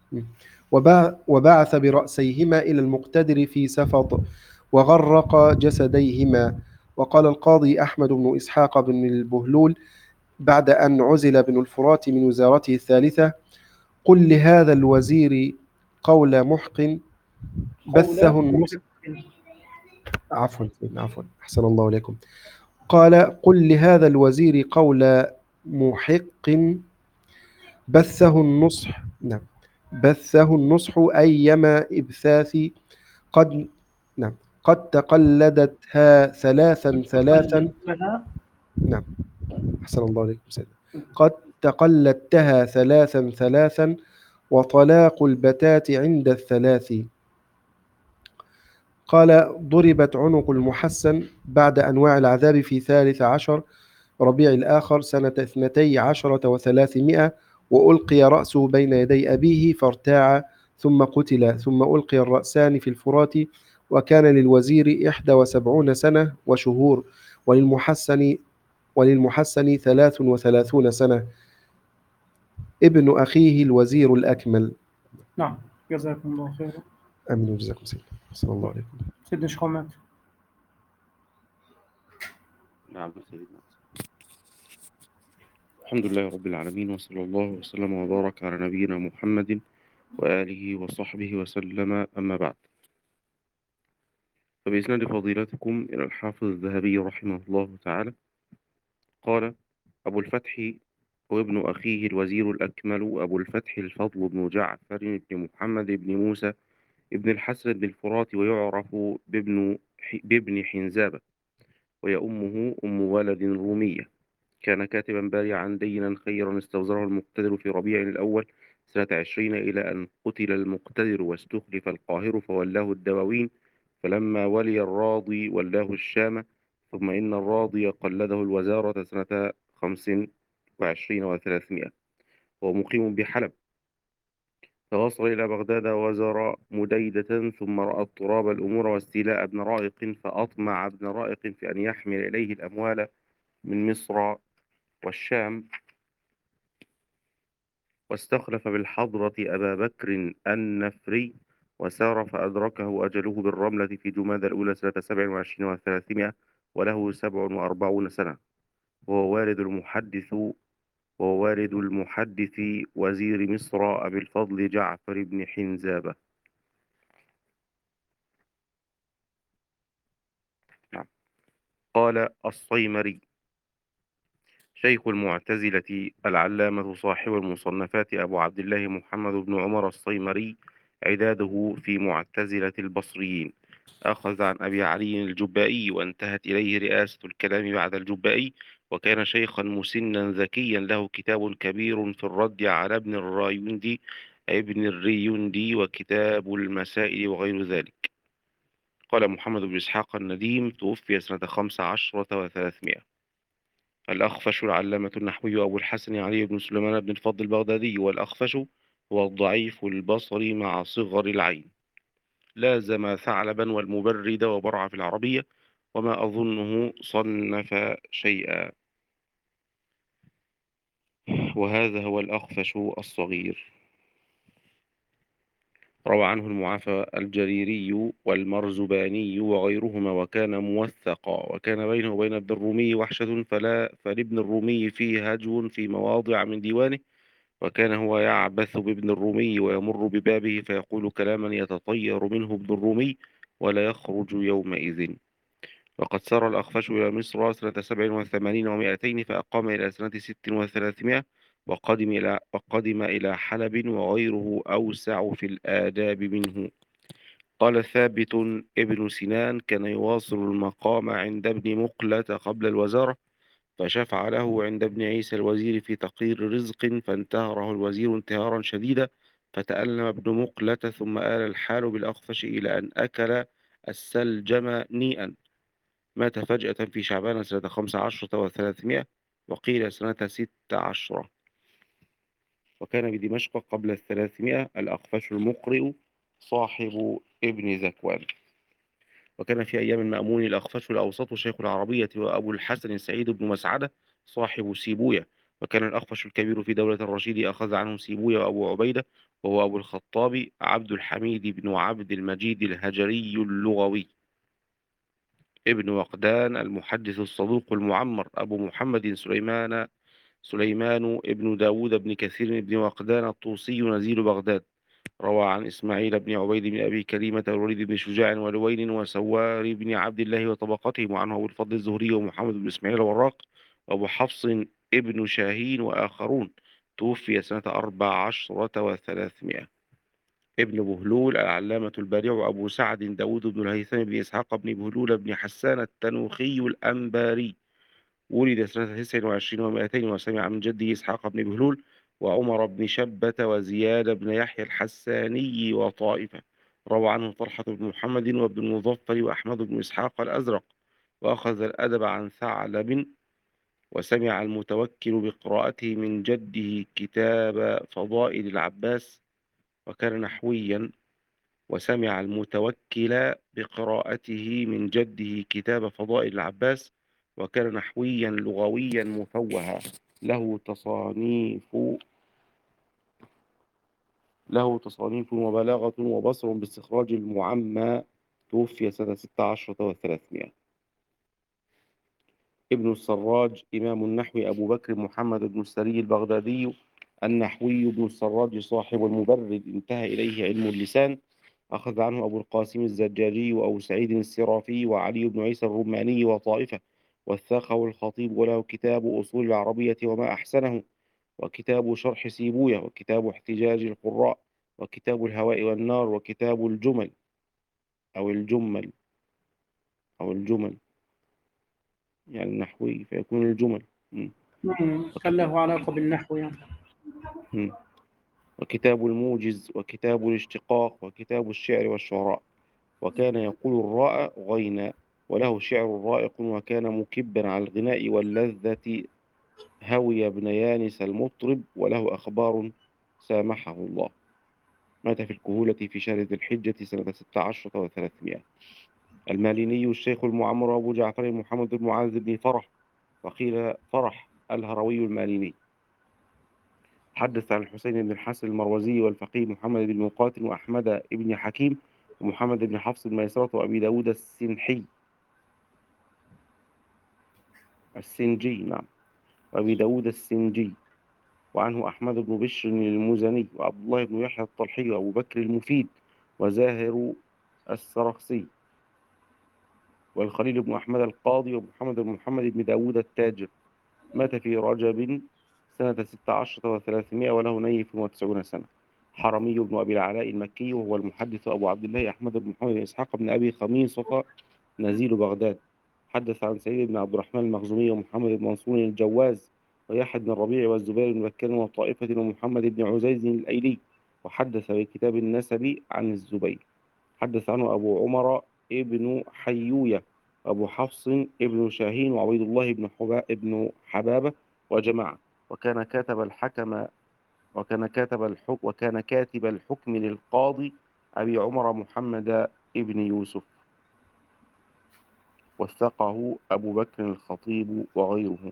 وبعث برأسيهما إلى المقتدر في سفط وغرق جسديهما. وقال القاضي أحمد بن إسحاق بن البهلول بعد أن عزل بن الفرات من وزارته الثالثة: قل لهذا الوزير قول محق بثه النص. عفوا عفوا أحسن الله عليكم. قال: قل لهذا الوزير قول محق بثه النصح. نعم، بثه النصح أيما إبثاث قد نعم قد تقلدتها ثلاثا ثلاثا. نعم، أحسن الله عليكم سيدنا. قد تقلدتها ثلاثا ثلاثا وطلاق البتات عند الثلاث. قال: ضربت عنق المحسن بعد أنواع العذاب في ثالث عشر ربيع الآخر سنة اثنتي عشرة وثلاثمائة، وألقي رأسه بين يدي أبيه فارتاع ثم قتل، ثم ألقي الرأسان في الفرات. وكان للوزير إحدى وسبعون سنة وشهور، وللمحسن وللمحسن ثلاث وثلاثون سنة، ابن أخيه الوزير الأكمل. نعم، جزاكم الله خيرا. آمين وجزاكم سيدنا. صلى الله عليكم. سيدنا شخومات. نعم سيدنا. الحمد لله رب العالمين، وصلى الله وسلم وبارك على نبينا محمد وآله وصحبه وسلم، أما بعد. فبإسناد فضيلتكم إلى الحافظ الذهبي رحمه الله تعالى قال: أبو الفتح وابن أخيه الوزير الأكمل أبو الفتح الفضل بن جعفر بن محمد بن موسى ابن الحسن بن الفرات، ويعرف بابن بابن حنزابة، وهي أمه أم ولد رومية. كان كاتبا بارعا دينا خيرا، استوزره المقتدر في ربيع الأول سنة عشرين إلى أن قتل المقتدر واستخلف القاهر فولاه الدواوين، فلما ولي الراضي ولاه الشام، ثم إن الراضي قلده الوزارة سنة خمس وعشرين وثلاثمائة، وهو مقيم بحلب. فوصل إلى بغداد وزار مديدة، ثم رأى اضطراب الأمور واستيلاء ابن رائق، فأطمع ابن رائق في أن يحمل إليه الأموال من مصر والشام، واستخلف بالحضرة أبا بكر النفري، وسار فأدركه أجله بالرملة في جمادى الأولى سنة سبع وعشرين وثلاثمائة، وله سبع وأربعون سنة، وهو والد المحدث وهو والد المحدث وزير مصر أبي الفضل جعفر بن حنزابة. نعم. قال الصيمري شيخ المعتزلة العلامة صاحب المصنفات أبو عبد الله محمد بن عمر الصيمري، عداده في معتزلة البصريين، أخذ عن أبي علي الجبائي وانتهت إليه رئاسة الكلام بعد الجبائي، وكان شيخا مسنا ذكيا له كتاب كبير في الرد على ابن الرايوندي ابن الريوندي وكتاب المسائل وغير ذلك. قال محمد بن إسحاق النديم توفي سنة خمس عشرة وثلاثمائة. الأخفش العلامة النحوي أبو الحسن علي بن سليمان بن الفضل البغدادي، والأخفش هو الضعيف البصري مع صغر العين، لازم ثعلبا والمبرد وبرع في العربية، وما أظنه صنف شيئا. وهذا هو الأخفش الصغير. روى عنه المعافى الجريري والمرزباني وغيرهما، وكان موثقا، وكان بينه وبين ابن الرومي وحشة، فلا فلابن الرومي فيه هجو في مواضع من ديوانه، وكان هو يعبث بابن الرومي ويمر ببابه فيقول كلاما يتطير منه ابن الرومي ولا يخرج يومئذ. وقد سار الأخفش إلى مصر سنة سبع وثمانين ومائتين، فأقام إلى سنة ست وثلاثمائة، وقدم إلى, وقدم إلى حلب، وغيره أوسع في الآداب منه. قال ثابت ابن سنان: كان يواصل المقام عند ابن مقلة قبل الوزارة، فشفع له عند ابن عيسى الوزير في تقرير رزق، فانتهره الوزير انتهارا شديدا، فتألم ابن مقلة، ثم آل الحال بالأخفش إلى أن أكل السلجم نيئا. مات فجأة في شعبان سنة خمس عشرة وثلاثمائة، وقيل سنة ست عشرة. وكان بدمشق قبل الثلاثمائة الأخفش المقرئ صاحب ابن ذكوان. وكان في أيام المأمون الأخفش الأوسط شيخ العربية وأبو الحسن سعيد بن مسعدة صاحب سيبوية. وكان الأخفش الكبير في دولة الرشيد أخذ عنه سيبوية وأبو عبيدة، وهو أبو الخطاب عبد الحميد بن عبد المجيد الهجري اللغوي، ابن وقدان المحدث الصدوق المعمر، أبو محمد سليمان سليمان ابن داود بن كثير بن وقدان الطوسي نزيل بغداد. روى عن إسماعيل بن عبيد بن أبي كريمة والوليد بن شجاع ولوين وسوار بن عبد الله وطبقتهم، وعنه أبو الفضل الزهري ومحمد بن إسماعيل الوراق وأبو حفص ابن شاهين وآخرون. توفي سنة أربع عشرة وثلاثمائة. ابن بهلول العلامة البارع وأبو سعد داود بن الهيثم بن إسحاق بن بهلول بن حسان التنوخي الأنباري، ولد سنة تسع وعشرين ومائتين، وسمع من جده إسحاق بن بهلول وعمر بن شبة وزياد بن يحيى الحساني وطائفة. روى عنه طلحة بن محمد وابن المظفر وأحمد بن إسحاق الأزرق. وأخذ الأدب عن ثعلب، وسمع المتوكل بقراءته من جده كتاب فضائل العباس، وكان نحويا. وسمع المتوكل بقراءته من جده كتاب فضائل العباس، وكان نحويا لغويا مفوها، له تصانيف له تصانيف وبلاغة وبصر باستخراج المعمى. توفي سنة ست عشرة وثلاثمائة. ابن السراج إمام النحو أبو بكر محمد بن السري البغدادي النحوي ابن السراج صاحب المبرد، انتهى إليه علم اللسان. أخذ عنه أبو القاسم الزجاجي وأبو سعيد السرافي وعلي بن عيسى الرماني وطائفة. والثاقه الخطيب، وله كتاب أصول العربية وما أحسنه، وكتاب شرح سيبوية، وكتاب احتجاج القراء، وكتاب الهواء والنار، وكتاب الجمل أو الجمل أو الجمل يعني النحوي فيكون الجمل. م. مم. كان له علاقة بالنحو يعني. م. وكتاب الموجز، وكتاب الاشتقاق، وكتاب الشعر والشعراء. وكان يقول الراء غينا، وله شعر رائق، وكان مكبا على الغناء واللذة. هوي بن يانس المطرب، وله أخبار سامحه الله. مات في الكهولة في شهر ذي الحجة سنة ست عشرة وثلاثمائة. الماليني الشيخ المعمر أبو جعفر محمد بن معاذ بن فرح، وقيل فرح الهروي الماليني. حدث عن الحسين بن الحسن المروزي والفقيه محمد بن مقاتل وأحمد بن حكيم ومحمد بن حفص الميسرة وأبي داود السنحي السنجي نعم وأبي داود السنجي. وعنه أحمد بن بشر المزني وعبد الله بن يحيى الطلحي وأبو بكر المفيد وزاهر السرخسي والخليل بن أحمد القاضي ومحمد بن محمد بن داود التاجر. مات في رجب سنة ست عشرة وثلاثمائة، وله نيف وتسعون سنة. حرمي بن أبي العلاء المكي، وهو المحدث أبو عبد الله أحمد بن محمد بن إسحاق بن أبي خميصة نزيل بغداد. حدث عن سعيد بن عبد الرحمن المخزومي ومحمد بن منصور الجواز ويحيى بن الربيع والزبير بن بكر وطائفة ومحمد بن عزيز الأيلي. وحدث بكتاب النسب عن الزبير. حدث عنه أبو عمر ابن حيوية وأبو حفص ابن شاهين وعبيد الله بن حبا ابن حبابة وجماعة. وكان كاتب الحكم وكان كاتب الحكم وكان كاتب الحكم للقاضي أبي عمر محمد ابن يوسف. وثقه أبو بكر الخطيب وغيره.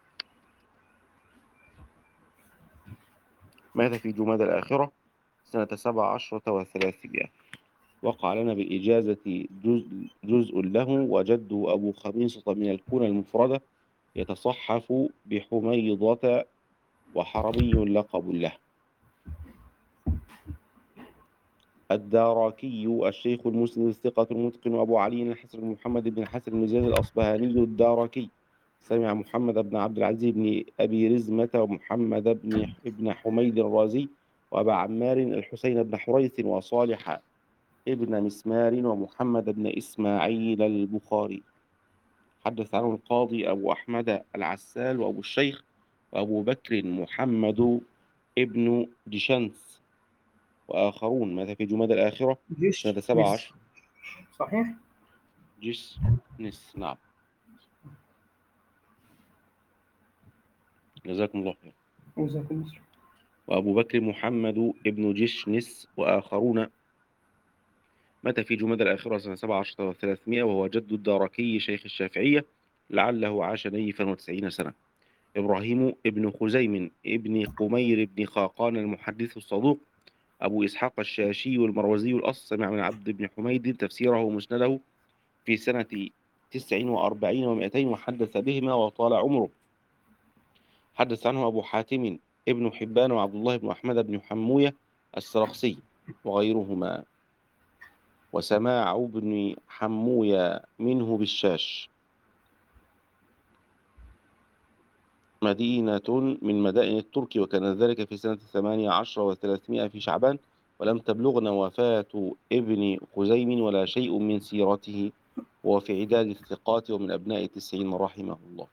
مات في جماد الآخرة سنة سبع عشرة وثلاثمائة. وقع لنا بالإجازة جزء, جزء له، وجده أبو خميصة من الكنى المفردة يتصحف بحميضة، وحرمي لقب له. الداركي الشيخ المسلم الثقة المتقن أبو علي الحسن بن محمد بن الحسن المزيد الأصبهاني الداركي. سمع محمد بن عبد العزيز بن أبي رزمة ومحمد بن ابن حميد الرازي وأبا عمار الحسين بن حريث وصالح ابن مسمار ومحمد بن إسماعيل البخاري. حدث عنه القاضي أبو أحمد العسال وأبو الشيخ وأبو بكر محمد ابن دشنس وآخرون. مات في جماد الآخرة جيش سنة سبع نس. عشر. صحيح. جيش نس. نعم. جزاكم الله خير. وجزاكم الله. وأبو بكر محمد ابن جشنس وآخرون. مات في جماد الآخرة سنة سبع عشر وثلاثمائة وهو جد الداركي شيخ الشافعية لعله عاش نيفا وتسعين سنة. إبراهيم ابن خزيم ابن قمير ابن خاقان المحدث الصدوق أبو إسحاق الشاشي المروزي الأصل سمع من عبد بن حميد تفسيره ومسنده في سنة تسع وأربعين ومائتين وحدث بهما وطال عمره. حدث عنه أبو حاتم ابن حبان وعبد الله بن أحمد بن حموية السرخسي وغيرهما. وسماع ابن حموية منه بالشاش مدينة من مدائن الترك، وكان ذلك في سنة ثمانية عشر وثلاثمائة في شعبان، ولم تبلغنا وفاة ابن خزيم ولا شيء من سيرته، وفي عداد الثقات ومن أبناء التسعين رحمه الله.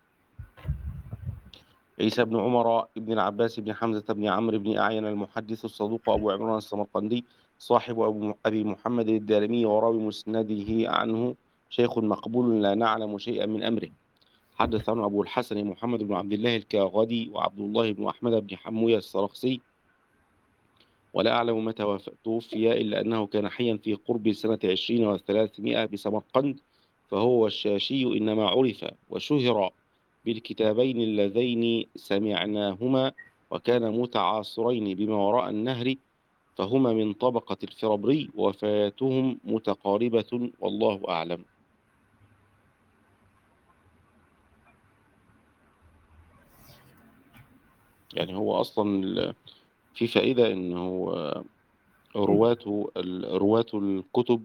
عيسى بن عمر بن العباس بن حمزة بن عمرو بن أعين المحدث الصدوق أبو عمران السمرقندي صاحب أبو أبي محمد الدارمي وراوي مسنده عنه شيخ مقبول لا نعلم شيئا من أمره. حدث عنه أبو الحسن محمد بن عبد الله الكاغدي وعبد الله بن أحمد بن حموية السرخسي، ولا أعلم متى توفي إلا أنه كان حيا في قرب سنة عشرين وثلاثمائة بسمرقند، فهو الشاشي إنما عرف وشهر بالكتابين اللذين سمعناهما، وكان متعاصرين بما وراء النهر، فهما من طبقة الفربري، ووفاتهم متقاربة والله أعلم. يعني هو أصلا في فائدة إنه رواة رواة الكتب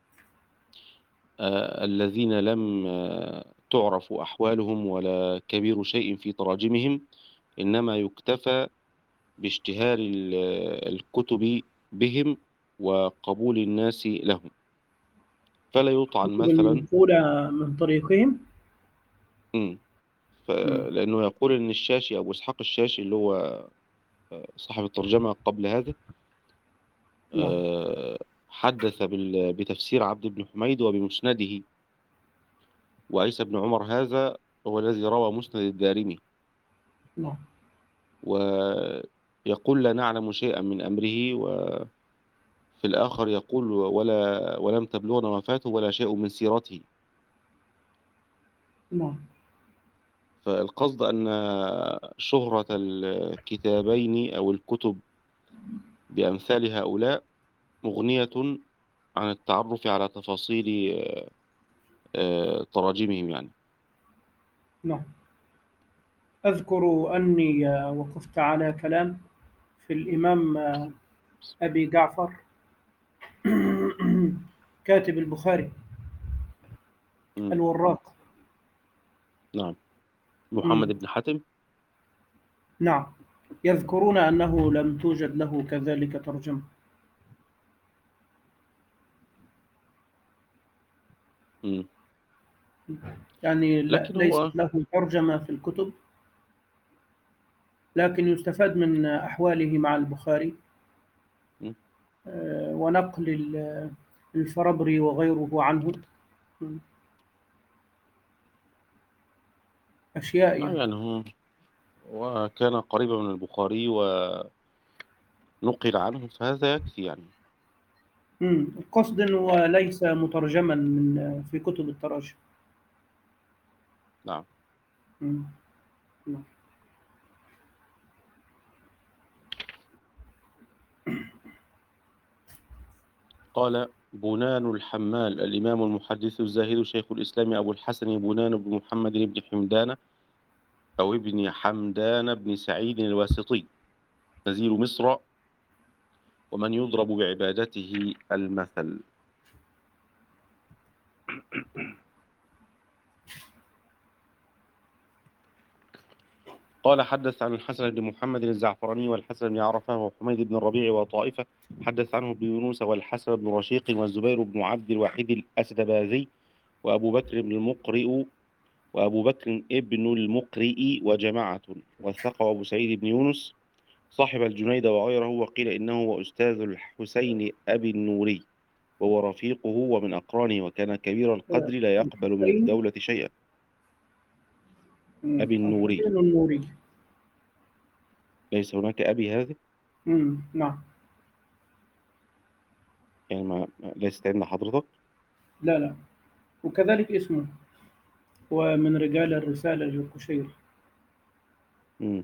آه الذين لم آه تعرف أحوالهم ولا كبير شيء في تراجمهم، إنما يكتفى باشتهار الكتب بهم وقبول الناس لهم، فلا يطعن الكتب مثلا. المنقولة من طريقهم. مم. ف- مم. لأنه يقول إن الشاشي أبو إسحاق الشاشي اللي هو صاحب الترجمة قبل هذا نعم. آه، حدث بال- بتفسير عبد بن حميد وبمسنده، وعيسى بن عمر هذا هو الذي روى مسند الدارمي، نعم. ويقول لا نعلم شيئا من أمره، وفي الآخر يقول ولا ولم تبلغنا وفاته ولا شيء من سيرته. نعم. فالقصد أن شهرة الكتابين أو الكتب بأمثال هؤلاء مغنية عن التعرف على تفاصيل آه، تراجمهم يعني. نعم. أذكر أني آه، وقفت على كلام في الإمام آه، أبي جعفر كاتب البخاري مم. الوراق. نعم. محمد مم. بن حاتم. نعم. يذكرون أنه لم توجد له كذلك ترجمة، مم. يعني لا- لكن ليست هو له ترجمة في الكتب، لكن يستفاد من أحواله مع البخاري مم. آه، ونقل ال- الفربري وغيره عنه. مم. أشياء آه يعني. يعني هو وكان قريبا من البخاري ونقل عنه، فهذا يكفي يعني. مم. القصد أنه ليس مترجما من في كتب التراجم. نعم. مم. نعم. قال بنان الحمال الإمام المحدث الزاهد شيخ الإسلام أبو الحسن بنان بن محمد بن حمدان أو ابن حمدان بن سعيد الواسطي نزيل مصر، ومن يضرب بعبادته المثل. قال حدث عن الحسن بن محمد الزعفراني والحسن بن عرفة وحميد بن الربيع وطائفة، حدث عنه ابن يونس والحسن بن رشيق والزبير بن عبد الواحد الأسدباذي وأبو بكر بن المقرئ وأبو بكر ابن المقرئ وجماعة، وثقه أبو سعيد بن يونس صاحب الجنيد وغيره، وقيل إنه وأستاذ الحسين أبي النوري وهو رفيقه ومن أقرانه، وكان كبير القدر لا يقبل من الحسين الدولة شيئا. مم. أبي النوري، الحسين النوري. ليس هناك أبي هذا؟ مم. نعم. يعني ما ما- ليست عند حضرتك؟ لا لا، وكذلك اسمه، ومن رجال الرسالة للقشيري. مم.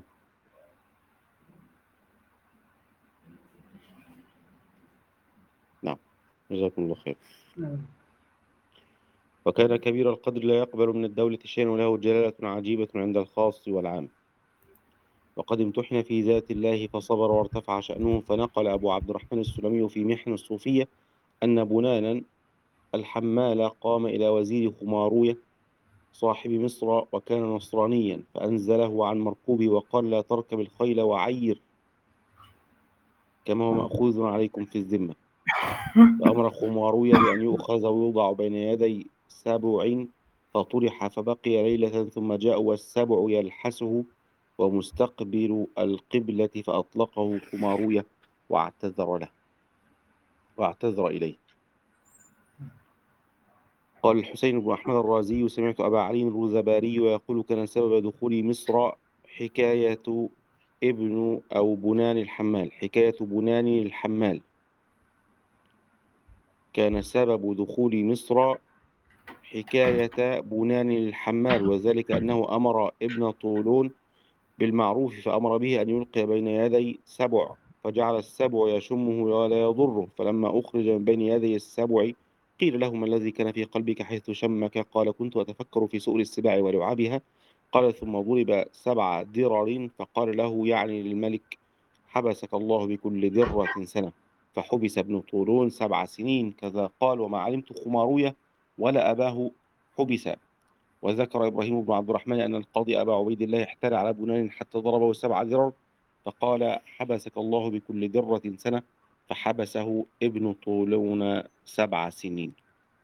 نعم، جزاكم الله خير. نعم. وكان كبير القدر لا يقبل من الدولة شيئا وله جلالة عجيبة عند الخاص والعام، وقد امتحن في ذات الله فصبر وارتفع شأنه. فنقل أبو عبد الرحمن السلمي في محن الصوفية أن بنانا الحمال قام إلى وزير خماروية صاحب مصر وكان نصرانيا، فأنزله عن مركوبه وقال: لا تركب الخيل وعير كما هو مأخوذ عليكم في الذمة. فأمر خماروية بأن يؤخذ ويوضع بين يدي سبع فطرح، فبقي ليلة ثم جاء والسبع يلحسه ومستقبل القبلة، فأطلقه خماروية واعتذر له واعتذر إليه. قال الحسين بن أحمد الرازي: سمعت أبا علي الرزباري ويقول: كان سبب دخول مصر حكاية ابن أو بنان الحمال حكاية بنان الحمال كان سبب دخول مصر حكاية بنان الحمال، وذلك أنه أمر ابن طولون بالمعروف فأمر به أن يلقي بين يدي سبع، فجعل السبع يشمه ولا يضره. فلما أخرج من بين يدي السبع قيل له: ما الذي كان في قلبك حيث شمك؟ قال: كنت أتفكر في سؤل السباع ولعابها. قال: ثم ضرب سبع درر، فقال له يعني للملك: حبسك الله بكل درة سنة. فحبس ابن طولون سبع سنين كذا. قال: وما علمت خماروية ولا أباه حبس. وذكر إبراهيم بن عبد الرحمن أن القاضي أبا عبيد الله احتال على بنان حتى ضربه سبع درر، فقال: حبسك الله بكل درة سنة. فحبسه ابن طولون سبع سنين.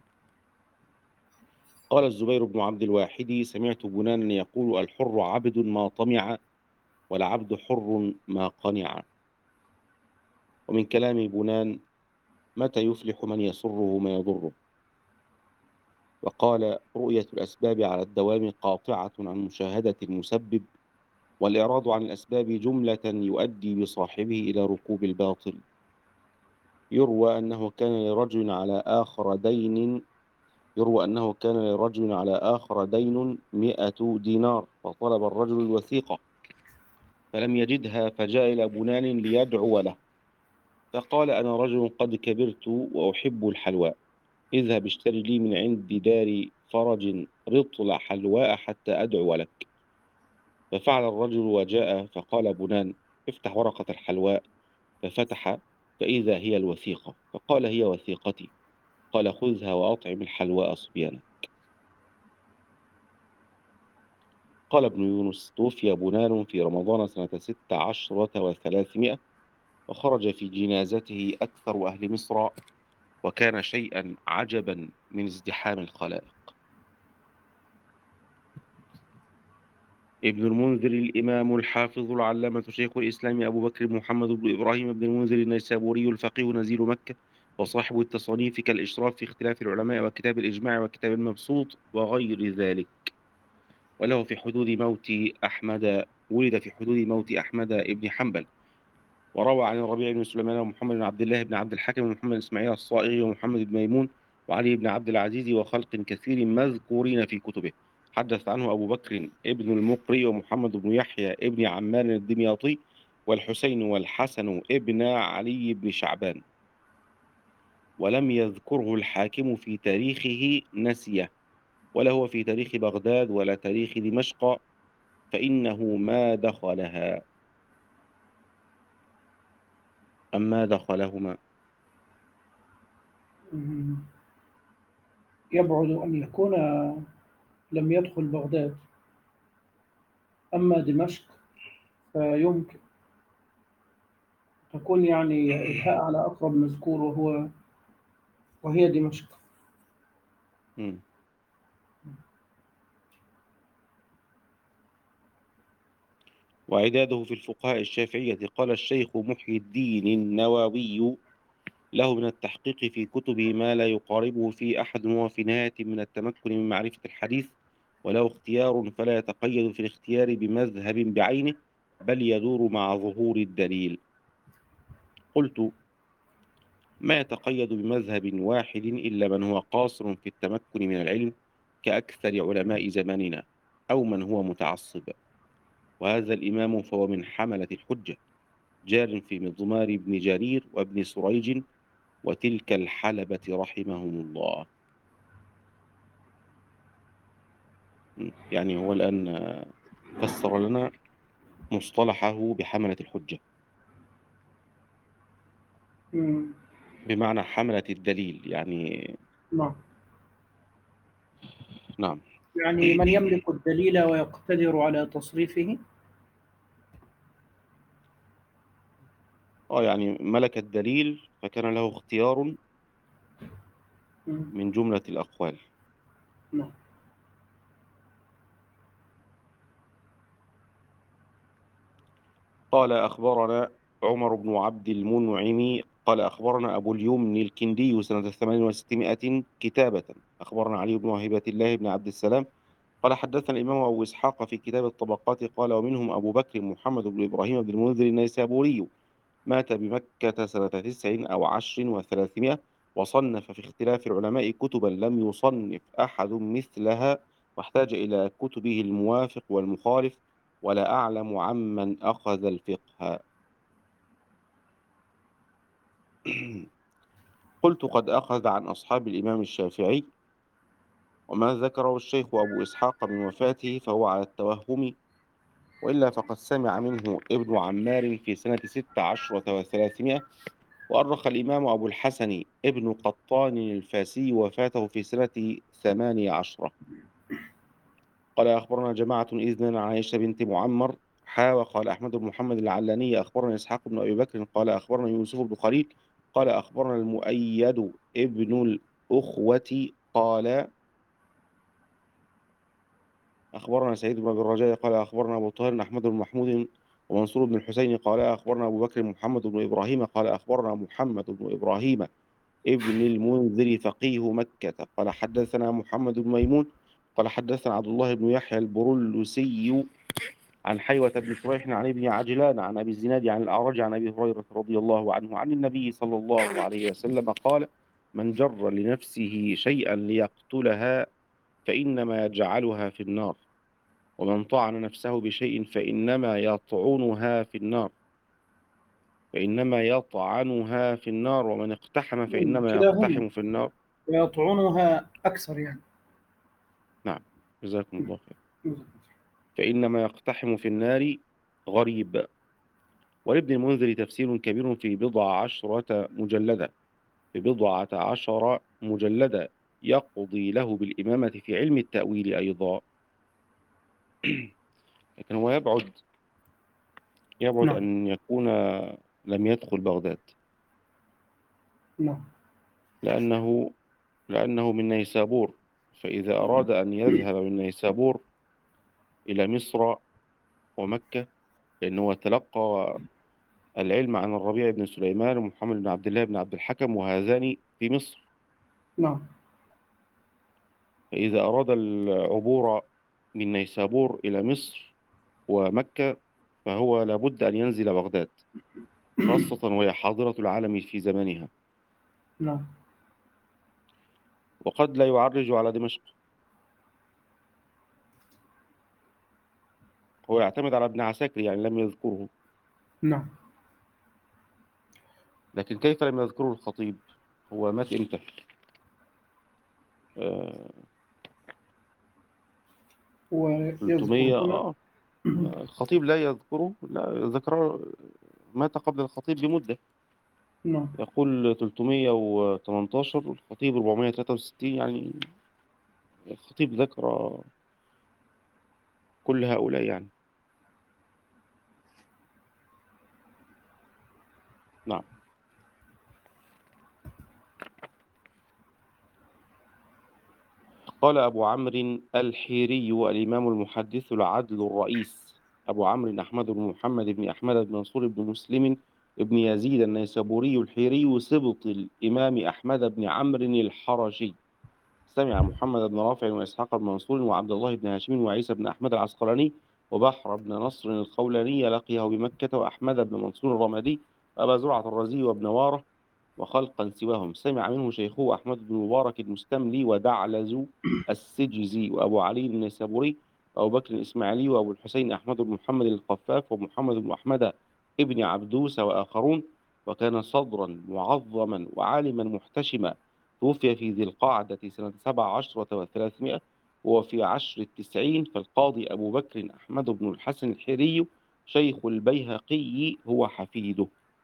قال الزبير بن عبد الواحد: سمعت بنانا يقول: الحر عبد ما طمع والعبد حر ما قنع. ومن كلام بنان: متى يفلح من يسره ما يضره. وقال: رؤية الأسباب على الدوام قاطعة عن مشاهدة المسبب، والإعراض عن الأسباب جملة يؤدي بصاحبه إلى ركوب الباطل. يروى أنه كان لرجل على آخر دين يروى أنه كان لرجل على آخر دين مئة دينار، فطلب الرجل الوثيقة فلم يجدها، فجاء إلى بنان ليدعو له، فقال: أنا رجل قد كبرت وأحب الحلواء، اذهب اشتري لي من عند دار فرج رطل حلواء حتى أدعو لك. ففعل الرجل وجاء، فقال بنان: افتح ورقة الحلواء. ففتح فإذا هي الوثيقة، فقال: هي وثيقتي. قال: خذها وأطعم الحلواء صبيانا. قال ابن يونس: توفي بنان في رمضان سنة ست عشرة وثلاثمائة، وخرج في جنازته أكثر أهل مصر، وكان شيئا عجبا من ازدحام الخلائق. ابن المنذر الإمام الحافظ العلامة شيخ الإسلام أبو بكر محمد بن إبراهيم بن المنذر النيسابوري الفقيه نزيل مكة، وصاحب التصانيف كالإشراف في اختلاف العلماء وكتاب الإجماع وكتاب المبسوط وغير ذلك. وله في حدود موت أحمد ولد في حدود موت أحمد بن حنبل، وروى عن الربيع بن سليمان ومحمد بن عبد الله بن عبد الحكم ومحمد بن إسماعيل الصائغي ومحمد بن ميمون وعلي بن عبد العزيز وخلق كثير مذكورين في كتبه. حدث عنه أبو بكر ابن المقري ومحمد بن يحيى ابن عمار الدمياطي والحسين والحسن ابن علي بن شعبان، ولم يذكره الحاكم في تاريخه نسيه، ولا هو في تاريخ بغداد ولا تاريخ دمشق، فإنه ما دخلها أما دخلهما. مم. يبعد أن يكون لم يدخل بغداد. أما دمشق فيمكن تكون يعني إلحاء على أقرب مذكور وهو وهي دمشق. مم. وعداده في الفقهاء الشافعية قال الشيخ محي الدين النووي له من التحقيق في كتبه ما لا يقاربه في أحد، وهو في نهاية من التمكن من معرفة الحديث، وله اختيار فلا يتقيد في الاختيار بمذهب بعينه، بل يدور مع ظهور الدليل. قلت: ما يتقيد بمذهب واحد إلا من هو قاصر في التمكن من العلم كأكثر علماء زماننا، أو من هو متعصب، وهذا الإمام فهو من حملة الحجة، جار في مضمار ابن جرير وابن سريج وتلك الحلبة رحمهم الله. يعني هو الآن فسر لنا مصطلحه بحملة الحجة، مم. بمعنى حملة الدليل يعني. نعم. نعم. يعني من يملك الدليل ويقتدر على تصريفه. آه يعني ملك الدليل فكان له اختيار مم. من جملة الأقوال. نعم. قال أخبرنا عمر بن عبد المنعم قال أخبرنا أبو اليمن الكندي سنة ثمان وستمائة كتابة أخبرنا علي بن هبة الله بن عبد السلام قال حدثنا الإمام أبو إسحاق في كتاب الطبقات قال ومنهم أبو بكر محمد بن إبراهيم بن المنذر النيسابوري مات بمكة سنة تسع أو عشر وثلاثمائة، وصنف في اختلاف العلماء كتبا لم يصنف أحد مثلها، واحتاج إلى كتبه الموافق والمخالف، ولا أعلم عمن أخذ الفقه. قلت قد أخذ عن أصحاب الإمام الشافعي، وما ذكره الشيخ أبو إسحاق من وفاته فهو على التوهم، وإلا فقد سمع منه ابن عمار في سنة ست عشرة وثلاثمائة، وأرخ الإمام أبو الحسن ابن قطان الفاسي وفاته في سنة ثمانية عشرة. قال أخبرنا جماعة إذن عن عائشة بنت معمر حا وقال أحمد بن محمد العلاني أخبرنا إسحاق بن أبي بكر قال أخبرنا يوسف بن خليل قال أخبرنا المؤيد ابن الأخوة قال أخبرنا سعيد بن أبي الرجاء قال أخبرنا أبو طاهر أحمد بن محمود ومنصور بن الحسين قال أخبرنا أبو بكر محمد بن إبراهيم قال أخبرنا محمد بن إبراهيم ابن المنذر فقيه مكة قال حدثنا محمد بن ميمون قال حدثنا عبد الله بن يحيى البرلسي عن حيوة بن شريح عن ابن عجلان عن أبي الزناد عن الأعرج عن أبي هريرة رضي الله عنه عن النبي صلى الله عليه وسلم قال من جر لنفسه شيئا ليقتلها فإنما يجعلها في النار، ومن طعن نفسه بشيء فإنما يطعنها في النار فإنما يطعنها في النار، ومن اقتحم مم. فإنما كلاهما يقتحم في النار. ويطعنها أكثر يعني. نعم جزاكم مم. الله خير. فإنما يقتحم في النار غريب. ولابن المنذر تفسير كبير في بضع عشرة مجلدة في بضعة عشر مجلدة يقضي له بالإمامة في علم التأويل أيضا. لكن هو يبعد يبعد نعم. أن يكون لم يدخل بغداد، نعم. لأنه لأنه من نيسابور، فإذا أراد أن يذهب من نيسابور إلى مصر ومكة، لأنه تلقى العلم عن الربيع بن سليمان ومحمد بن عبد الله بن عبد الحكم وهذان في مصر، نعم. فإذا أراد العبور من نيسابور إلى مصر ومكة فهو لابد أن ينزل بغداد، خاصة وهي حاضرة العالم في زمانها، نعم. وقد لا يعرج على دمشق. هو يعتمد على ابن عساكر يعني لم يذكره، نعم. لكن كيف لم يذكره الخطيب؟ هو مات إمتى؟ آه ثلاثمائة. ويذكر هنا. آه الخطيب لا يذكره، لا ذكره، مات قبل الخطيب بمدة. نعم. يقول ثلاثمائة وثمانية عشر الخطيب أربعمائة وثلاثة وستين، يعني الخطيب ذكر كل هؤلاء يعني. نعم. قال أبو عمرو الحيري الإمام المحدث العدل الرئيس أبو عمرو أحمد بن محمد بن أحمد بن منصور بن مسلم بن يزيد النيسابوري الحيري سبط الإمام أحمد بن عمرو الحرشي، سمع محمد بن رافع وإسحاق بن منصور وعبد الله بن هاشم وعيسى بن أحمد العسقلاني وبحر بن نصر الخولاني لقيه بمكة، وأحمد بن منصور الرمادي وأبا زرعة الرزي وابن وارة وخلقا سواهم، سمع منه شيخه أحمد بن مبارك المستملي ودعلز السجزي وأبو علي النيسابوري وأبو بكر الإسماعيلي وأبو الحسين أحمد بن محمد الخفاف ومحمد بن أحمد ابن عبدوس وآخرون، وكان صدرا معظما وعالما محتشما، توفي في ذي القعدة سنة سبع عشرة وثلاثمائة وفي عشر التسعين. فالقاضي أبو بكر أحمد بن الحسن الحيري شيخ البيهقي هو حفيده.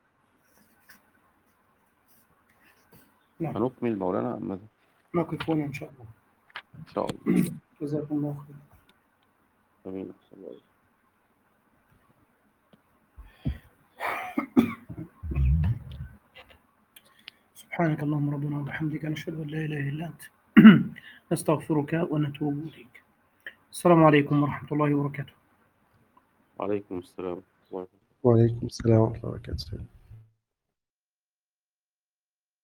نعم. هنكمل مولانا أم ماذا؟ نقف هنا إن شاء الله. إن شاء الله. جزاكم الله خير. آمين. أحسن الله. سبحانك اللهم ربنا وبحمدك نشهد أن لا إله إلا أنت نستغفرك ونتوب إليك. السلام عليكم ورحمة الله وبركاته. وعليكم السلام ورحمة الله. وعليكم السلام ورحمة الله وبركاته.